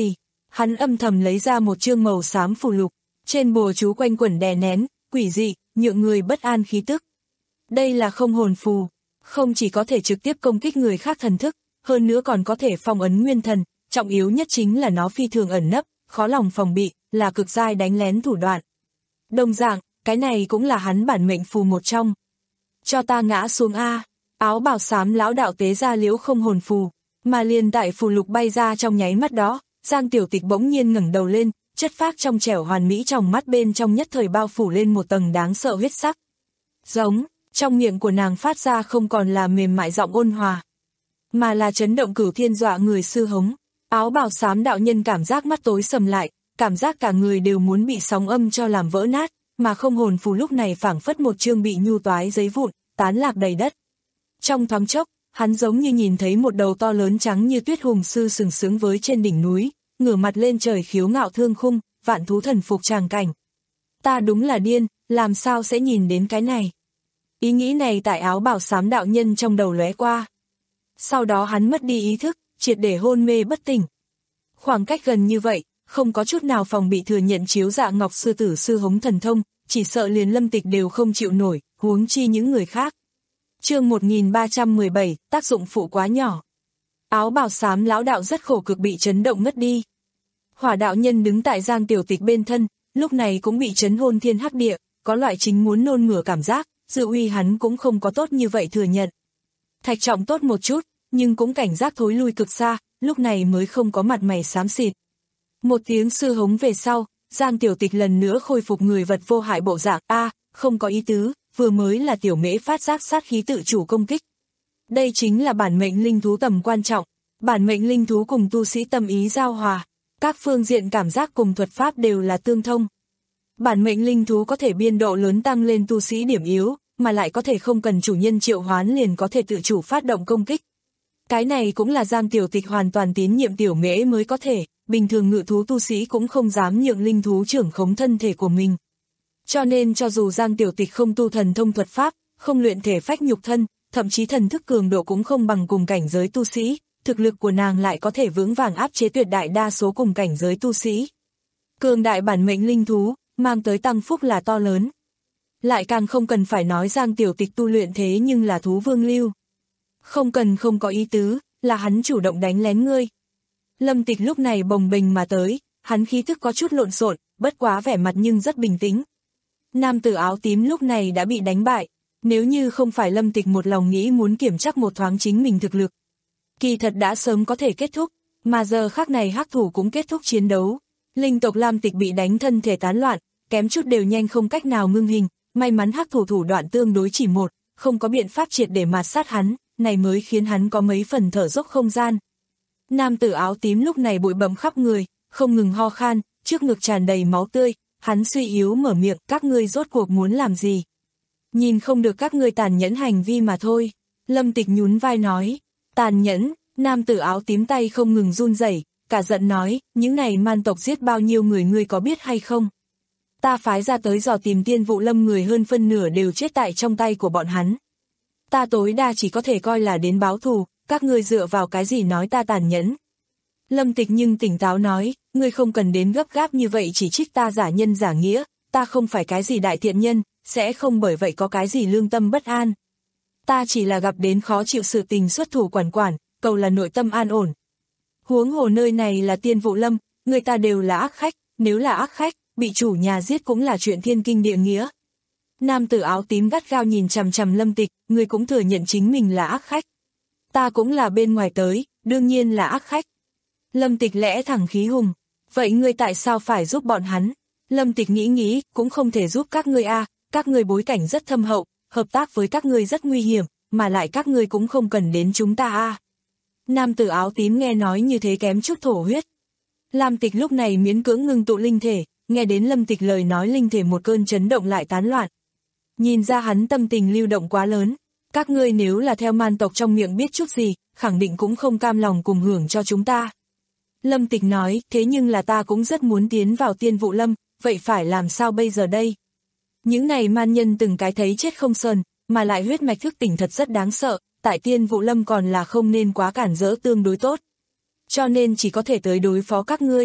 Hắn âm thầm lấy ra một chương màu xám phù lục, trên bùa chú quanh quẩn đè nén, quỷ dị, nhượng người bất an khí tức. Đây là không hồn phù, không chỉ có thể trực tiếp công kích người khác thần thức, hơn nữa còn có thể phong ấn nguyên thần, trọng yếu nhất chính là nó phi thường ẩn nấp, khó lòng phòng bị, là cực giai đánh lén thủ đoạn. Đồng dạng, cái này cũng là hắn bản mệnh phù một trong. Cho ta ngã xuống a. Áo bào xám lão đạo tế ra liễu không hồn phù, mà liền tại phù lục bay ra trong nháy mắt đó, Giang Tiểu Tịch bỗng nhiên ngẩng đầu lên, chất phác trong trẻo hoàn mỹ trong mắt bên trong nhất thời bao phủ lên một tầng đáng sợ huyết sắc. Giống, trong miệng của nàng phát ra không còn là mềm mại giọng ôn hòa, mà là chấn động cửu thiên dọa người sư hống. Áo bào xám đạo nhân cảm giác mắt tối sầm lại, cảm giác cả người đều muốn bị sóng âm cho làm vỡ nát, mà không hồn phù lúc này phảng phất một chương bị nhu toái giấy vụn, tán lạc đầy đất. Trong thoáng chốc, hắn giống như nhìn thấy một đầu to lớn trắng như tuyết hùng sư sừng sững với trên đỉnh núi, ngửa mặt lên trời khiếu ngạo thương khung, vạn thú thần phục tràng cảnh. Ta đúng là điên, làm sao sẽ nhìn đến cái này? Ý nghĩ này tại áo bào xám đạo nhân trong đầu lóe qua. Sau đó hắn mất đi ý thức, triệt để hôn mê bất tỉnh. Khoảng cách gần như vậy, không có chút nào phòng bị thừa nhận chiếu dạ ngọc sư tử sư hống thần thông, chỉ sợ liền Lâm Tịch đều không chịu nổi, huống chi những người khác. Chương một nghìn ba trăm mười bảy, tác dụng phụ quá nhỏ. Áo bào xám lão đạo rất khổ cực bị chấn động ngất đi. Hỏa đạo nhân đứng tại Giang Tiểu Tịch bên thân, lúc này cũng bị chấn hôn thiên hắc địa, có loại chính muốn nôn mửa cảm giác, dự uy hắn cũng không có tốt như vậy thừa nhận. Thạch Trọng tốt một chút, nhưng cũng cảnh giác thối lui cực xa, lúc này mới không có mặt mày xám xịt. Một tiếng sư hống về sau, Giang Tiểu Tịch lần nữa khôi phục người vật vô hại bộ dạng, a, không có ý tứ, vừa mới là tiểu mễ phát giác sát khí tự chủ công kích. Đây chính là bản mệnh linh thú tầm quan trọng, bản mệnh linh thú cùng tu sĩ tâm ý giao hòa, các phương diện cảm giác cùng thuật pháp đều là tương thông. Bản mệnh linh thú có thể biên độ lớn tăng lên tu sĩ điểm yếu, mà lại có thể không cần chủ nhân triệu hoán liền có thể tự chủ phát động công kích. Cái này cũng là Giang Tiểu Tịch hoàn toàn tín nhiệm tiểu mễ mới có thể, bình thường ngự thú tu sĩ cũng không dám nhượng linh thú trưởng khống thân thể của mình. Cho nên cho dù Giang Tiểu Tịch không tu thần thông thuật pháp, không luyện thể phách nhục thân, thậm chí thần thức cường độ cũng không bằng cùng cảnh giới tu sĩ, thực lực của nàng lại có thể vững vàng áp chế tuyệt đại đa số cùng cảnh giới tu sĩ. Cường đại bản mệnh linh thú, mang tới tăng phúc là to lớn. Lại càng không cần phải nói Giang Tiểu Tịch tu luyện thế nhưng là thú vương lưu. Không cần không có ý tứ, là hắn chủ động đánh lén ngươi. Lâm Tịch lúc này bồng bềnh mà tới, hắn khí thức có chút lộn xộn, bất quá vẻ mặt nhưng rất bình tĩnh. Nam tử áo tím lúc này đã bị đánh bại, nếu như không phải Lâm Tịch một lòng nghĩ muốn kiểm chắc một thoáng chính mình thực lực, kỳ thật đã sớm có thể kết thúc, mà giờ khắc này hắc thủ cũng kết thúc chiến đấu. Linh tộc Lam Tịch bị đánh thân thể tán loạn, kém chút đều nhanh không cách nào ngưng hình, may mắn hắc thủ thủ đoạn tương đối chỉ một, không có biện pháp triệt để mạt sát hắn, này mới khiến hắn có mấy phần thở dốc không gian. Nam tử áo tím lúc này bụi bặm khắp người, không ngừng ho khan, trước ngực tràn đầy máu tươi, hắn suy yếu mở miệng, các ngươi rốt cuộc muốn làm gì? Nhìn không được các ngươi tàn nhẫn hành vi mà thôi. Lâm Tịch nhún vai nói, tàn nhẫn. Nam tử áo tím tay không ngừng run rẩy, cả giận nói, những này man tộc giết bao nhiêu người ngươi có biết hay không? Ta phái ra tới dò tìm Tiên Vụ Lâm người hơn phân nửa đều chết tại trong tay của bọn hắn. Ta tối đa chỉ có thể coi là đến báo thù, các ngươi dựa vào cái gì nói ta tàn nhẫn? Lâm Tịch nhưng tỉnh táo nói, ngươi không cần đến gấp gáp như vậy chỉ trích ta giả nhân giả nghĩa, ta không phải cái gì đại thiện nhân, sẽ không bởi vậy có cái gì lương tâm bất an. Ta chỉ là gặp đến khó chịu sự tình xuất thủ quản quản, cầu là nội tâm an ổn. Huống hồ nơi này là Tiên Vụ Lâm, người ta đều là ác khách, nếu là ác khách, bị chủ nhà giết cũng là chuyện thiên kinh địa nghĩa. Nam tử áo tím gắt gao nhìn chằm chằm Lâm Tịch, người cũng thừa nhận chính mình là ác khách. Ta cũng là bên ngoài tới, đương nhiên là ác khách. Lâm Tịch lẽ thẳng khí hùng, vậy ngươi tại sao phải giúp bọn hắn? Lâm Tịch nghĩ nghĩ, cũng không thể giúp các ngươi a, các ngươi bối cảnh rất thâm hậu, hợp tác với các ngươi rất nguy hiểm, mà lại các ngươi cũng không cần đến chúng ta a. Nam tử áo tím nghe nói như thế kém chút thổ huyết. Lam Tịch lúc này miễn cưỡng ngưng tụ linh thể, nghe đến Lâm Tịch lời nói linh thể một cơn chấn động lại tán loạn. Nhìn ra hắn tâm tình lưu động quá lớn, các ngươi nếu là theo man tộc trong miệng biết chút gì, khẳng định cũng không cam lòng cùng hưởng cho chúng ta. Lâm Tịch nói, thế nhưng là ta cũng rất muốn tiến vào Tiên Vụ Lâm, vậy phải làm sao bây giờ đây? Những này man nhân từng cái thấy chết không sờn, mà lại huyết mạch thức tỉnh thật rất đáng sợ, tại Tiên Vụ Lâm còn là không nên quá cản rỡ tương đối tốt. Cho nên chỉ có thể tới đối phó các ngươi.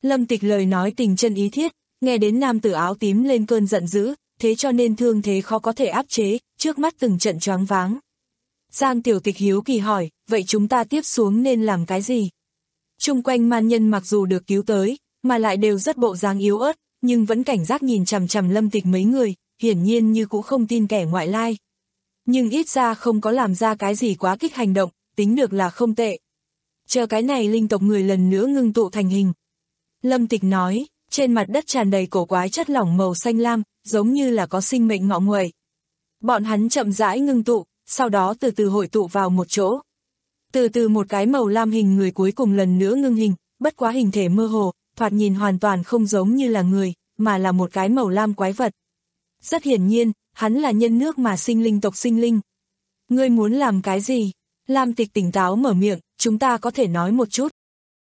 Lâm Tịch lời nói tình chân ý thiết, nghe đến nam tử áo tím lên cơn giận dữ, thế cho nên thương thế khó có thể áp chế, trước mắt từng trận choáng váng. Giang Tiểu Tịch hiếu kỳ hỏi, vậy chúng ta tiếp xuống nên làm cái gì? Chung quanh man nhân mặc dù được cứu tới, mà lại đều rất bộ dáng yếu ớt, nhưng vẫn cảnh giác nhìn chằm chằm Lâm Tịch mấy người, hiển nhiên như cũng không tin kẻ ngoại lai. Nhưng ít ra không có làm ra cái gì quá kích hành động, tính được là không tệ. Chờ cái này linh tộc người lần nữa ngưng tụ thành hình. Lâm Tịch nói, trên mặt đất tràn đầy cổ quái chất lỏng màu xanh lam, giống như là có sinh mệnh ngọ nguậy. Bọn hắn chậm rãi ngưng tụ, sau đó từ từ hội tụ vào một chỗ. Từ từ một cái màu lam hình người cuối cùng lần nữa ngưng hình, bất quá hình thể mơ hồ, thoạt nhìn hoàn toàn không giống như là người, mà là một cái màu lam quái vật. Rất hiển nhiên, hắn là nhân nước mà sinh linh tộc sinh linh. Ngươi muốn làm cái gì? Lam Tịch tỉnh táo mở miệng, chúng ta có thể nói một chút.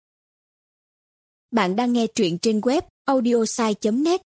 Bạn đang nghe truyện trên web audiosai chấm net.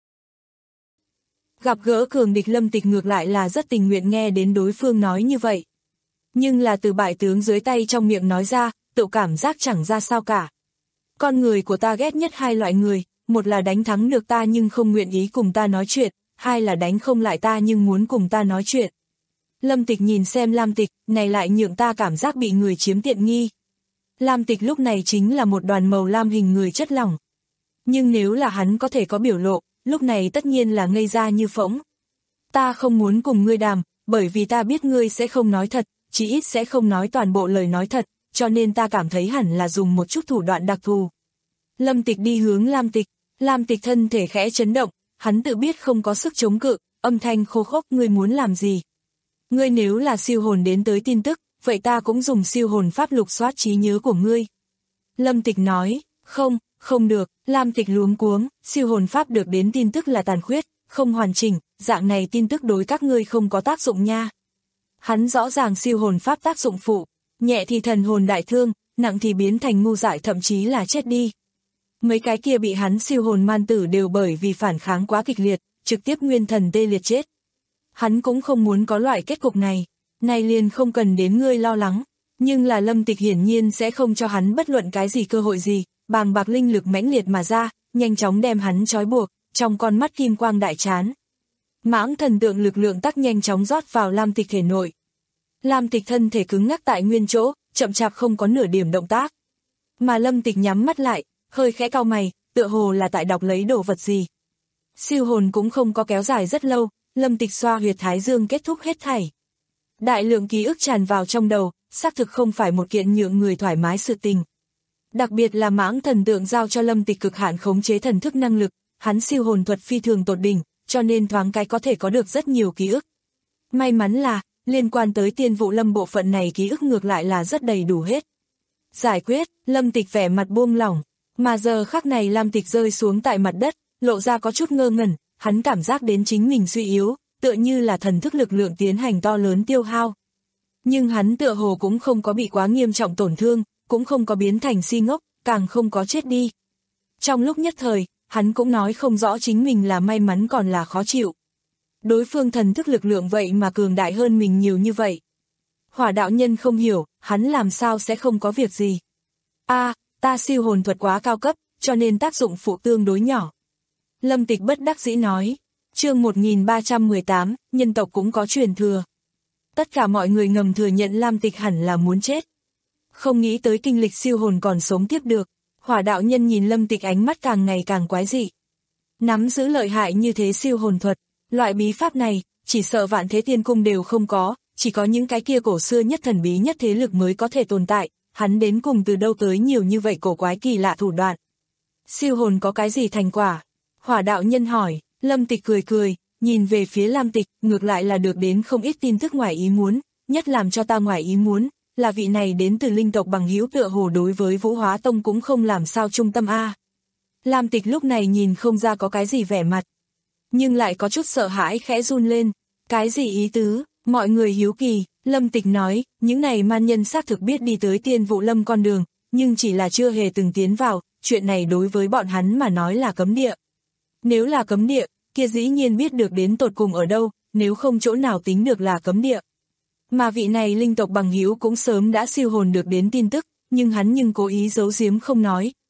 Gặp gỡ cường địch Lâm Tịch ngược lại là rất tình nguyện nghe đến đối phương nói như vậy. Nhưng là từ bại tướng dưới tay trong miệng nói ra, tự cảm giác chẳng ra sao cả. Con người của ta ghét nhất hai loại người, một là đánh thắng được ta nhưng không nguyện ý cùng ta nói chuyện, hai là đánh không lại ta nhưng muốn cùng ta nói chuyện. Lâm Tịch nhìn xem Lam Tịch, này lại nhượng ta cảm giác bị người chiếm tiện nghi. Lam Tịch lúc này chính là một đoàn màu lam hình người chất lỏng. Nhưng nếu là hắn có thể có biểu lộ, lúc này tất nhiên là ngây ra như phỗng. Ta không muốn cùng ngươi đàm, bởi vì ta biết ngươi sẽ không nói thật, chỉ ít sẽ không nói toàn bộ lời nói thật, cho nên ta cảm thấy hẳn là dùng một chút thủ đoạn đặc thù. Lâm Tịch đi hướng Lam Tịch, Lam Tịch thân thể khẽ chấn động, hắn tự biết không có sức chống cự, âm thanh khô khốc, ngươi muốn làm gì? Ngươi nếu là siêu hồn đến tới tin tức, vậy ta cũng dùng siêu hồn pháp lục soát trí nhớ của ngươi. Lâm Tịch nói, không, không được, Lam Tịch luống cuống, siêu hồn pháp được đến tin tức là tàn khuyết, không hoàn chỉnh, dạng này tin tức đối các ngươi không có tác dụng nha. Hắn rõ ràng siêu hồn pháp tác dụng phụ, nhẹ thì thần hồn đại thương, nặng thì biến thành ngu dại thậm chí là chết đi. Mấy cái kia bị hắn siêu hồn man tử đều bởi vì phản kháng quá kịch liệt, trực tiếp nguyên thần tê liệt chết. Hắn cũng không muốn có loại kết cục này, này liền không cần đến ngươi lo lắng, nhưng là Lâm Tịch hiển nhiên sẽ không cho hắn bất luận cái gì cơ hội gì, bàng bạc linh lực mãnh liệt mà ra, nhanh chóng đem hắn trói buộc, trong con mắt kim quang đại chán. Mãng thần tượng lực lượng tắc nhanh chóng rót vào Lam Tịch thể nội. Lam Tịch thân thể cứng ngắc tại nguyên chỗ, chậm chạp không có nửa điểm động tác. Mà Lâm Tịch nhắm mắt lại, hơi khẽ cau mày, tựa hồ là tại đọc lấy đồ vật gì. Siêu hồn cũng không có kéo dài rất lâu, Lâm Tịch xoa huyệt thái dương kết thúc hết thảy. Đại lượng ký ức tràn vào trong đầu, xác thực không phải một kiện nhượng người thoải mái sự tình. Đặc biệt là mãng thần tượng giao cho Lâm Tịch cực hạn khống chế thần thức năng lực, hắn siêu hồn thuật phi thường tột đỉnh, cho nên thoáng cái có thể có được rất nhiều ký ức. May mắn là, liên quan tới Tiên Vụ Lâm bộ phận này ký ức ngược lại là rất đầy đủ hết. Giải quyết, Lâm Tịch vẻ mặt buông lỏng, mà giờ khắc này Lam Tịch rơi xuống tại mặt đất, lộ ra có chút ngơ ngẩn, hắn cảm giác đến chính mình suy yếu, tựa như là thần thức lực lượng tiến hành to lớn tiêu hao. Nhưng hắn tựa hồ cũng không có bị quá nghiêm trọng tổn thương, cũng không có biến thành si ngốc, càng không có chết đi. Trong lúc nhất thời, hắn cũng nói không rõ chính mình là may mắn còn là khó chịu. Đối phương thần thức lực lượng vậy mà cường đại hơn mình nhiều như vậy. Hỏa đạo nhân không hiểu, hắn làm sao sẽ không có việc gì. A, à, ta siêu hồn thuật quá cao cấp, cho nên tác dụng phụ tương đối nhỏ. Lâm Tịch bất đắc dĩ nói, chương một nghìn ba trăm mười tám, nhân tộc cũng có truyền thừa. Tất cả mọi người ngầm thừa nhận Lam Tịch hẳn là muốn chết. Không nghĩ tới kinh lịch siêu hồn còn sống tiếp được, hỏa đạo nhân nhìn Lâm Tịch ánh mắt càng ngày càng quái dị. Nắm giữ lợi hại như thế siêu hồn thuật, loại bí pháp này, chỉ sợ vạn thế tiên cung đều không có, chỉ có những cái kia cổ xưa nhất thần bí nhất thế lực mới có thể tồn tại, hắn đến cùng từ đâu tới nhiều như vậy cổ quái kỳ lạ thủ đoạn. Siêu hồn có cái gì thành quả? Hỏa đạo nhân hỏi, Lâm Tịch cười cười, nhìn về phía Lam Tịch, ngược lại là được đến không ít tin tức ngoài ý muốn, nhất làm cho ta ngoài ý muốn, là vị này đến từ linh tộc bằng hữu tựa hồ đối với Vũ Hóa Tông cũng không làm sao trung tâm a. Lam Tịch lúc này nhìn không ra có cái gì vẻ mặt, nhưng lại có chút sợ hãi khẽ run lên, cái gì ý tứ, mọi người hiếu kỳ, Lâm Tịch nói, những này man nhân xác thực biết đi tới Tiên Vụ Lâm con đường, nhưng chỉ là chưa hề từng tiến vào, chuyện này đối với bọn hắn mà nói là cấm địa. Nếu là cấm địa, kia dĩ nhiên biết được đến tột cùng ở đâu, nếu không chỗ nào tính được là cấm địa. Mà vị này linh tộc bằng hữu cũng sớm đã siêu hồn được đến tin tức, nhưng hắn nhưng cố ý giấu giếm không nói,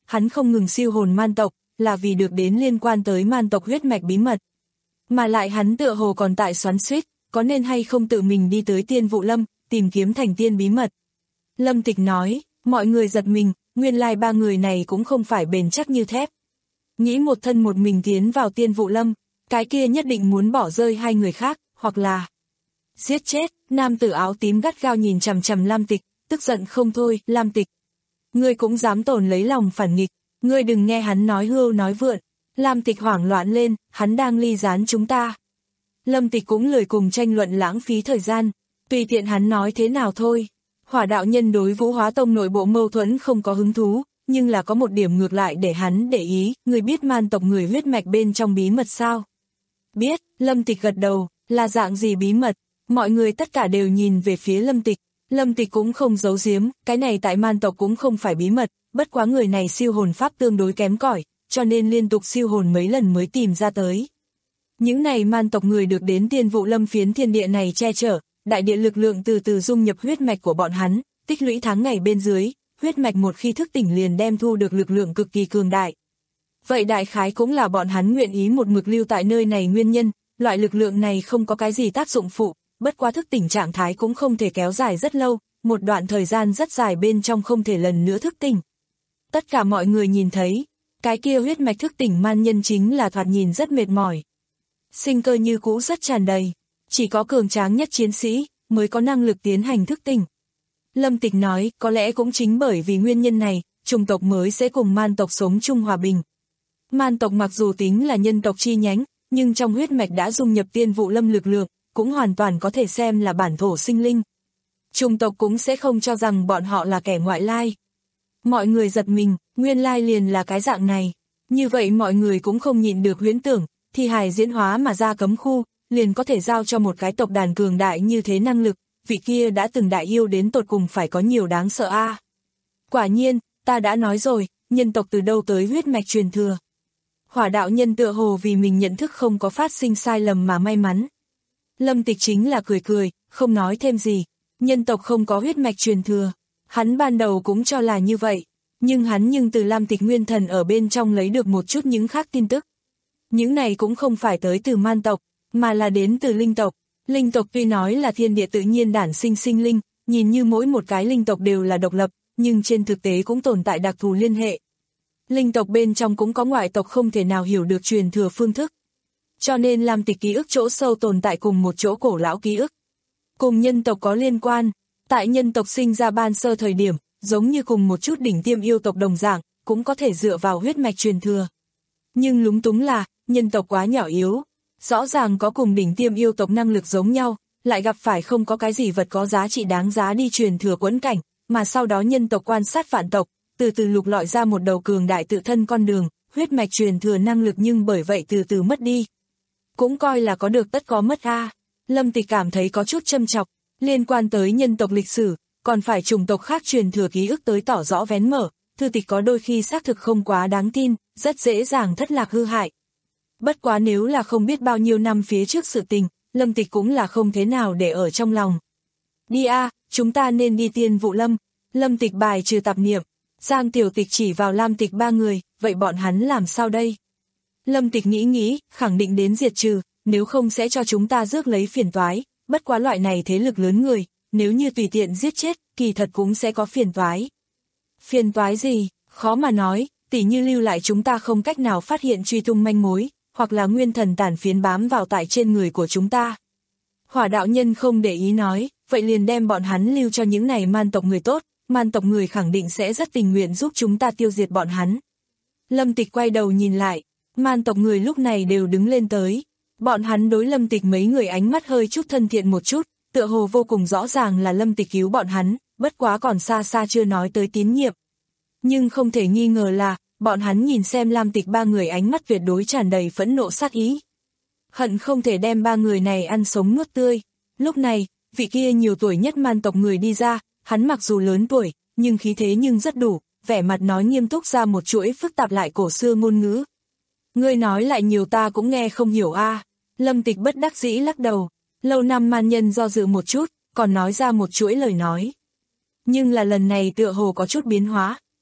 hắn không ngừng siêu hồn man tộc, là vì được đến liên quan tới man tộc huyết mạch bí mật. Mà lại hắn tựa hồ còn tại xoắn xuýt, có nên hay không tự mình đi tới Tiên Vụ Lâm, tìm kiếm thành tiên bí mật. Lâm Tịch nói, mọi người giật mình, nguyên lai ba người này cũng không phải bền chắc như thép. Nghĩ một thân một mình tiến vào Tiên Vụ Lâm, cái kia nhất định muốn bỏ rơi hai người khác, hoặc là giết chết. Nam tử áo tím gắt gao nhìn chằm chằm Lam Tịch, tức giận không thôi. Lam Tịch, ngươi cũng dám tổn lấy lòng phản nghịch, ngươi đừng nghe hắn nói hưu nói vượn. Lam Tịch hoảng loạn lên, hắn đang ly gián chúng ta. Lâm Tịch cũng lười cùng tranh luận lãng phí thời gian, tùy tiện hắn nói thế nào thôi. Hỏa đạo nhân đối Vũ Hóa Tông nội bộ mâu thuẫn không có hứng thú, nhưng là có một điểm ngược lại để hắn để ý. Người biết man tộc người huyết mạch bên trong bí mật sao? Biết. Lâm Tịch gật đầu. Là dạng gì bí mật? Mọi người tất cả đều nhìn về phía Lâm Tịch. Lâm Tịch cũng không giấu giếm, cái này tại man tộc cũng không phải bí mật, bất quá người này siêu hồn pháp tương đối kém cỏi, cho nên liên tục siêu hồn mấy lần mới tìm ra tới. Những này man tộc người được đến Tiên Vụ Lâm phiến thiên địa này che chở, đại địa lực lượng từ từ dung nhập huyết mạch của bọn hắn, tích lũy tháng ngày bên dưới, huyết mạch một khi thức tỉnh liền đem thu được lực lượng cực kỳ cường đại. Vậy đại khái cũng là bọn hắn nguyện ý một mực lưu tại nơi này nguyên nhân, loại lực lượng này không có cái gì tác dụng phụ, bất quá thức tỉnh trạng thái cũng không thể kéo dài rất lâu, một đoạn thời gian rất dài bên trong không thể lần nữa thức tỉnh. Tất cả mọi người nhìn thấy, cái kia huyết mạch thức tỉnh man nhân chính là thoạt nhìn rất mệt mỏi. Sinh cơ như cũ rất tràn đầy, chỉ có cường tráng nhất chiến sĩ mới có năng lực tiến hành thức tỉnh. Lâm Tịch nói, có lẽ cũng chính bởi vì nguyên nhân này, chủng tộc mới sẽ cùng man tộc sống chung hòa bình. Man tộc mặc dù tính là nhân tộc chi nhánh, nhưng trong huyết mạch đã dung nhập Tiên Vụ Lâm lực lượng, cũng hoàn toàn có thể xem là bản thổ sinh linh. Chủng tộc cũng sẽ không cho rằng bọn họ là kẻ ngoại lai. Mọi người giật mình, nguyên lai liền là cái dạng này. Như vậy mọi người cũng không nhịn được huyễn tưởng, thi hài diễn hóa mà ra cấm khu, liền có thể giao cho một cái tộc đàn cường đại như thế năng lực, vị kia đã từng đại yêu đến tột cùng phải có nhiều đáng sợ a. À. Quả nhiên, ta đã nói rồi, nhân tộc từ đâu tới huyết mạch truyền thừa. Hỏa đạo nhân tựa hồ vì mình nhận thức không có phát sinh sai lầm mà may mắn. Lâm Tịch chính là cười cười, không nói thêm gì, nhân tộc không có huyết mạch truyền thừa. Hắn ban đầu cũng cho là như vậy, nhưng hắn nhưng từ Lam Tịch nguyên thần ở bên trong lấy được một chút những khác tin tức. Những này cũng không phải tới từ man tộc, mà là đến từ linh tộc. Linh tộc tuy nói là thiên địa tự nhiên đản sinh sinh linh, nhìn như mỗi một cái linh tộc đều là độc lập, nhưng trên thực tế cũng tồn tại đặc thù liên hệ. Linh tộc bên trong cũng có ngoại tộc không thể nào hiểu được truyền thừa phương thức. Cho nên Lam Tịch ký ức chỗ sâu tồn tại cùng một chỗ cổ lão ký ức. Cùng nhân tộc có liên quan, tại nhân tộc sinh ra ban sơ thời điểm, giống như cùng một chút đỉnh tiêm yêu tộc đồng dạng, cũng có thể dựa vào huyết mạch truyền thừa. Nhưng lúng túng là, nhân tộc quá nhỏ yếu, rõ ràng có cùng đỉnh tiêm yêu tộc năng lực giống nhau, lại gặp phải không có cái gì vật có giá trị đáng giá đi truyền thừa quẫn cảnh, mà sau đó nhân tộc quan sát vạn tộc, từ từ lục lọi ra một đầu cường đại tự thân con đường, huyết mạch truyền thừa năng lực nhưng bởi vậy từ từ mất đi. Cũng coi là có được tất có mất a. À. Lâm Tịch cảm thấy có chút châm chọc, liên quan tới nhân tộc lịch sử, còn phải chủng tộc khác truyền thừa ký ức tới tỏ rõ vén mở, thư tịch có đôi khi xác thực không quá đáng tin, rất dễ dàng thất lạc hư hại. Bất quá nếu là không biết bao nhiêu năm phía trước sự tình, Lâm Tịch cũng là không thế nào để ở trong lòng. Đi a, à, chúng ta nên đi Tiên Vụ Lâm. Lâm Tịch bài trừ tạp niệm, Giang Tiểu Tịch chỉ vào Lam Tịch ba người, vậy bọn hắn làm sao đây? Lâm Tịch nghĩ nghĩ, khẳng định đến diệt trừ, nếu không sẽ cho chúng ta rước lấy phiền toái, bất quá loại này thế lực lớn người, nếu như tùy tiện giết chết, kỳ thật cũng sẽ có phiền toái. Phiền toái gì? Khó mà nói, tỉ như lưu lại chúng ta không cách nào phát hiện truy tung manh mối, hoặc là nguyên thần tàn phiến bám vào tại trên người của chúng ta. Hỏa đạo nhân không để ý nói, vậy liền đem bọn hắn lưu cho những này man tộc người tốt, man tộc người khẳng định sẽ rất tình nguyện giúp chúng ta tiêu diệt bọn hắn. Lâm Tịch quay đầu nhìn lại, man tộc người lúc này đều đứng lên tới. Bọn hắn đối Lâm Tịch mấy người ánh mắt hơi chút thân thiện một chút, tựa hồ vô cùng rõ ràng là Lâm Tịch cứu bọn hắn, bất quá còn xa xa chưa nói tới tín nhiệm. Nhưng không thể nghi ngờ là, bọn hắn nhìn xem Lam Tịch ba người ánh mắt tuyệt đối tràn đầy phẫn nộ sát ý. Hận không thể đem ba người này ăn sống nuốt tươi. Lúc này, vị kia nhiều tuổi nhất man tộc người đi ra, hắn mặc dù lớn tuổi, nhưng khí thế nhưng rất đủ, vẻ mặt nói nghiêm túc ra một chuỗi phức tạp lại cổ xưa ngôn ngữ. Ngươi nói lại nhiều ta cũng nghe không hiểu a. À. Lâm Tịch bất đắc dĩ lắc đầu, lâu năm man nhân do dự một chút, còn nói ra một chuỗi lời nói. Nhưng là lần này tựa hồ có chút biến hóa,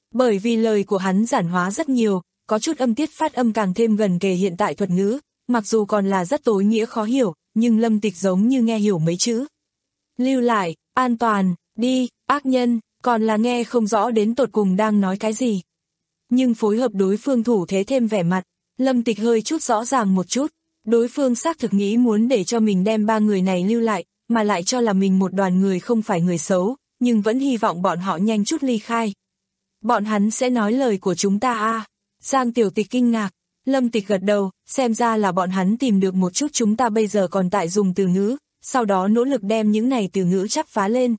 Bởi vì lời của hắn giản hóa rất nhiều, có chút âm tiết phát âm càng thêm gần kề hiện tại thuật ngữ, mặc dù còn là rất tối nghĩa khó hiểu, nhưng Lâm Tịch giống như nghe hiểu mấy chữ. Lưu lại, an toàn, đi, ác nhân, còn là nghe không rõ đến tột cùng đang nói cái gì. Nhưng phối hợp đối phương thủ thế thêm vẻ mặt, Lâm Tịch hơi chút rõ ràng một chút, đối phương xác thực nghĩ muốn để cho mình đem ba người này lưu lại, mà lại cho là mình một đoàn người không phải người xấu, nhưng vẫn hy vọng bọn họ nhanh chút ly khai. Bọn hắn sẽ nói lời của chúng ta à? Giang Tiểu Tịch kinh ngạc, Lâm Tịch gật đầu, xem ra là bọn hắn tìm được một chút chúng ta bây giờ còn tại dùng từ ngữ, sau đó nỗ lực đem những này từ ngữ chắp phá lên.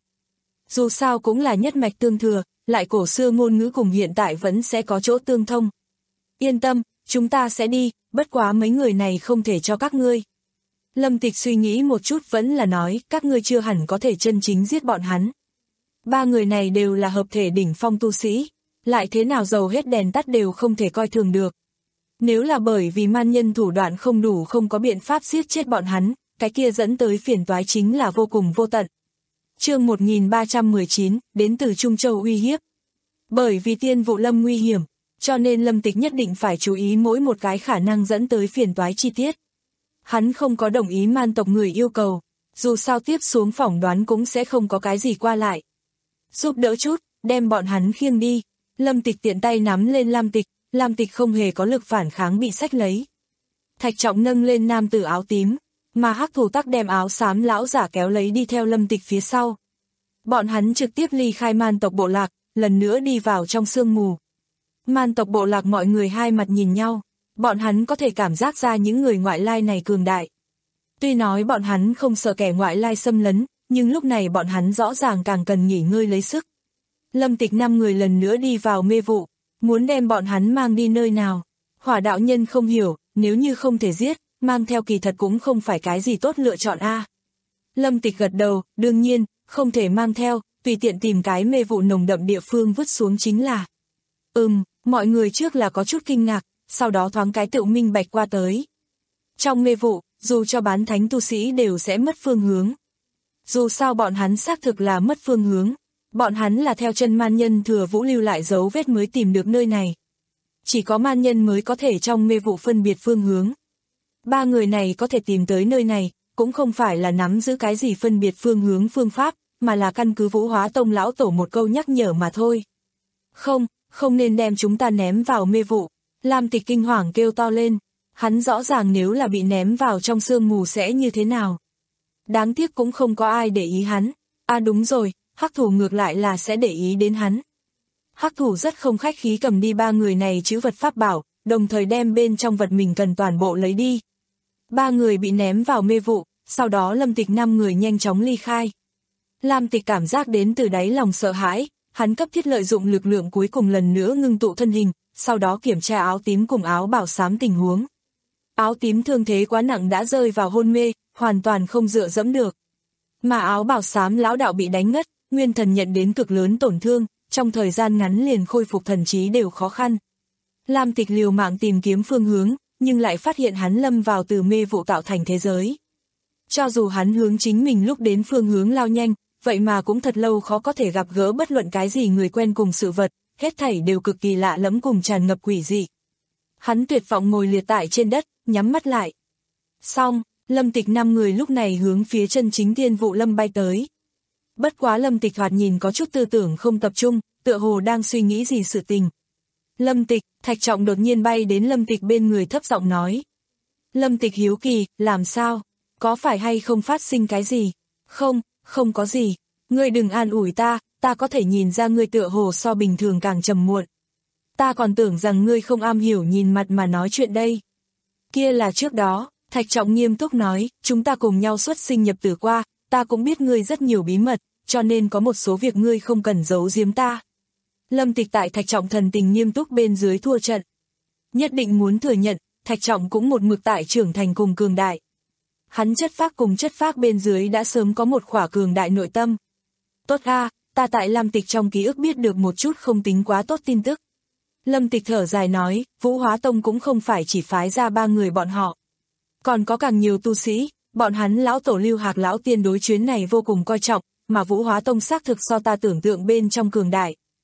Dù sao cũng là nhất mạch tương thừa, lại cổ xưa ngôn ngữ cùng hiện tại vẫn sẽ có chỗ tương thông. Yên tâm, chúng ta sẽ đi, bất quá mấy người này không thể cho các ngươi. Lâm Tịch suy nghĩ một chút vẫn là nói, các ngươi chưa hẳn có thể chân chính giết bọn hắn. Ba người này đều là hợp thể đỉnh phong tu sĩ, lại thế nào dầu hết đèn tắt đều không thể coi thường được. Nếu là bởi vì man nhân thủ đoạn không đủ không có biện pháp giết chết bọn hắn, cái kia dẫn tới phiền toái chính là vô cùng vô tận. Chương một nghìn ba trăm mười chín, đến từ Trung Châu uy hiếp. Bởi vì Tiên Vụ Lâm nguy hiểm, cho nên Lâm Tịch nhất định phải chú ý mỗi một cái khả năng dẫn tới phiền toái chi tiết. Hắn không có đồng ý man tộc người yêu cầu, dù sao tiếp xuống phỏng đoán cũng sẽ không có cái gì qua lại. Giúp đỡ chút, đem bọn hắn khiêng đi. Lâm Tịch tiện tay nắm lên Lam Tịch, Lam Tịch không hề có lực phản kháng bị xách lấy. Thạch Trọng nâng lên nam tử áo tím, mà Hắc Thủ tắc đem áo xám lão giả kéo lấy đi theo Lâm Tịch phía sau. Bọn hắn trực tiếp ly khai man tộc bộ lạc, lần nữa đi vào trong sương mù. Man tộc bộ lạc mọi người hai mặt nhìn nhau, bọn hắn có thể cảm giác ra những người ngoại lai này cường đại. Tuy nói bọn hắn không sợ kẻ ngoại lai xâm lấn, nhưng lúc này bọn hắn rõ ràng càng cần nghỉ ngơi lấy sức. Lâm Tịch năm người lần nữa đi vào mê vụ, muốn đem bọn hắn mang đi nơi nào. Hỏa đạo nhân không hiểu, nếu như không thể giết, mang theo kỳ thật cũng không phải cái gì tốt lựa chọn a. Lâm Tịch gật đầu, đương nhiên, không thể mang theo, tùy tiện tìm cái mê vụ nồng đậm địa phương vứt xuống chính là. Ừm, mọi người trước là có chút kinh ngạc, sau đó thoáng cái tự minh bạch qua tới. Trong mê vụ, dù cho bán thánh tu sĩ đều sẽ mất phương hướng. Dù sao bọn hắn xác thực là mất phương hướng, bọn hắn là theo chân man nhân Thừa Vũ lưu lại dấu vết mới tìm được nơi này. Chỉ có man nhân mới có thể trong mê vụ phân biệt phương hướng. Ba người này có thể tìm tới nơi này, cũng không phải là nắm giữ cái gì phân biệt phương hướng phương pháp, mà là căn cứ Vũ Hóa Tông lão tổ một câu nhắc nhở mà thôi. Không, không nên đem chúng ta ném vào mê vụ. Lam Tịch kinh hoàng kêu to lên, hắn rõ ràng nếu là bị ném vào trong sương mù sẽ như thế nào. Đáng tiếc cũng không có ai để ý hắn. À đúng rồi, Hắc Thủ ngược lại là sẽ để ý đến hắn. Hắc Thủ rất không khách khí cầm đi ba người này chữ vật pháp bảo, đồng thời đem bên trong vật mình cần toàn bộ lấy đi. Ba người bị ném vào mê vụ, sau đó Lâm Tịch năm người nhanh chóng ly khai. Lam Tịch cảm giác đến từ đáy lòng sợ hãi, hắn cấp thiết lợi dụng lực lượng cuối cùng lần nữa ngưng tụ thân hình, sau đó kiểm tra áo tím cùng áo bảo xám tình huống. Áo tím thương thế quá nặng đã rơi vào hôn mê, hoàn toàn không dựa dẫm được. Mà áo bảo xám lão đạo bị đánh ngất, nguyên thần nhận đến cực lớn tổn thương, trong thời gian ngắn liền khôi phục thần trí đều khó khăn. Lam Tịch liều mạng tìm kiếm phương hướng, nhưng lại phát hiện hắn lâm vào từ mê vụ tạo thành thế giới. Cho dù hắn hướng chính mình lúc đến phương hướng lao nhanh, vậy mà cũng thật lâu khó có thể gặp gỡ bất luận cái gì người quen cùng sự vật, hết thảy đều cực kỳ lạ lẫm cùng tràn ngập quỷ dị. Hắn tuyệt vọng ngồi liệt tại trên đất, nhắm mắt lại. Xong, Lâm Tịch năm người lúc này hướng phía chân chính Tiên Vụ Lâm bay tới. Bất quá Lâm Tịch hoạt nhìn có chút tư tưởng không tập trung, tựa hồ đang suy nghĩ gì sự tình. Lâm Tịch, Thạch Trọng đột nhiên bay đến Lâm Tịch bên người thấp giọng nói. Lâm Tịch hiếu kỳ, làm sao? Có phải hay không phát sinh cái gì? Không, không có gì. Ngươi đừng an ủi ta, ta có thể nhìn ra ngươi tựa hồ so bình thường càng trầm muộn. Ta còn tưởng rằng ngươi không am hiểu nhìn mặt mà nói chuyện đây. Kia là trước đó, Thạch Trọng nghiêm túc nói, chúng ta cùng nhau xuất sinh nhập tử qua, ta cũng biết ngươi rất nhiều bí mật, cho nên có một số việc ngươi không cần giấu giếm ta. Lâm Tịch tại Thạch Trọng thần tình nghiêm túc bên dưới thua trận. Nhất định muốn thừa nhận, Thạch Trọng cũng một mực tại trưởng thành cùng cường đại. Hắn chất phác cùng chất phác bên dưới đã sớm có một khỏa cường đại nội tâm. Tốt a, ta tại Lam Tịch trong ký ức biết được một chút không tính quá tốt tin tức. Lâm Tịch thở dài nói, Vũ Hóa Tông cũng không phải chỉ phái ra ba người bọn họ. Còn có càng nhiều tu sĩ, bọn hắn lão tổ Lưu Hạc lão tiên đối chuyến này vô cùng coi trọng, mà Vũ Hóa Tông xác thực so ta tưởng tượng bên trong cường đại.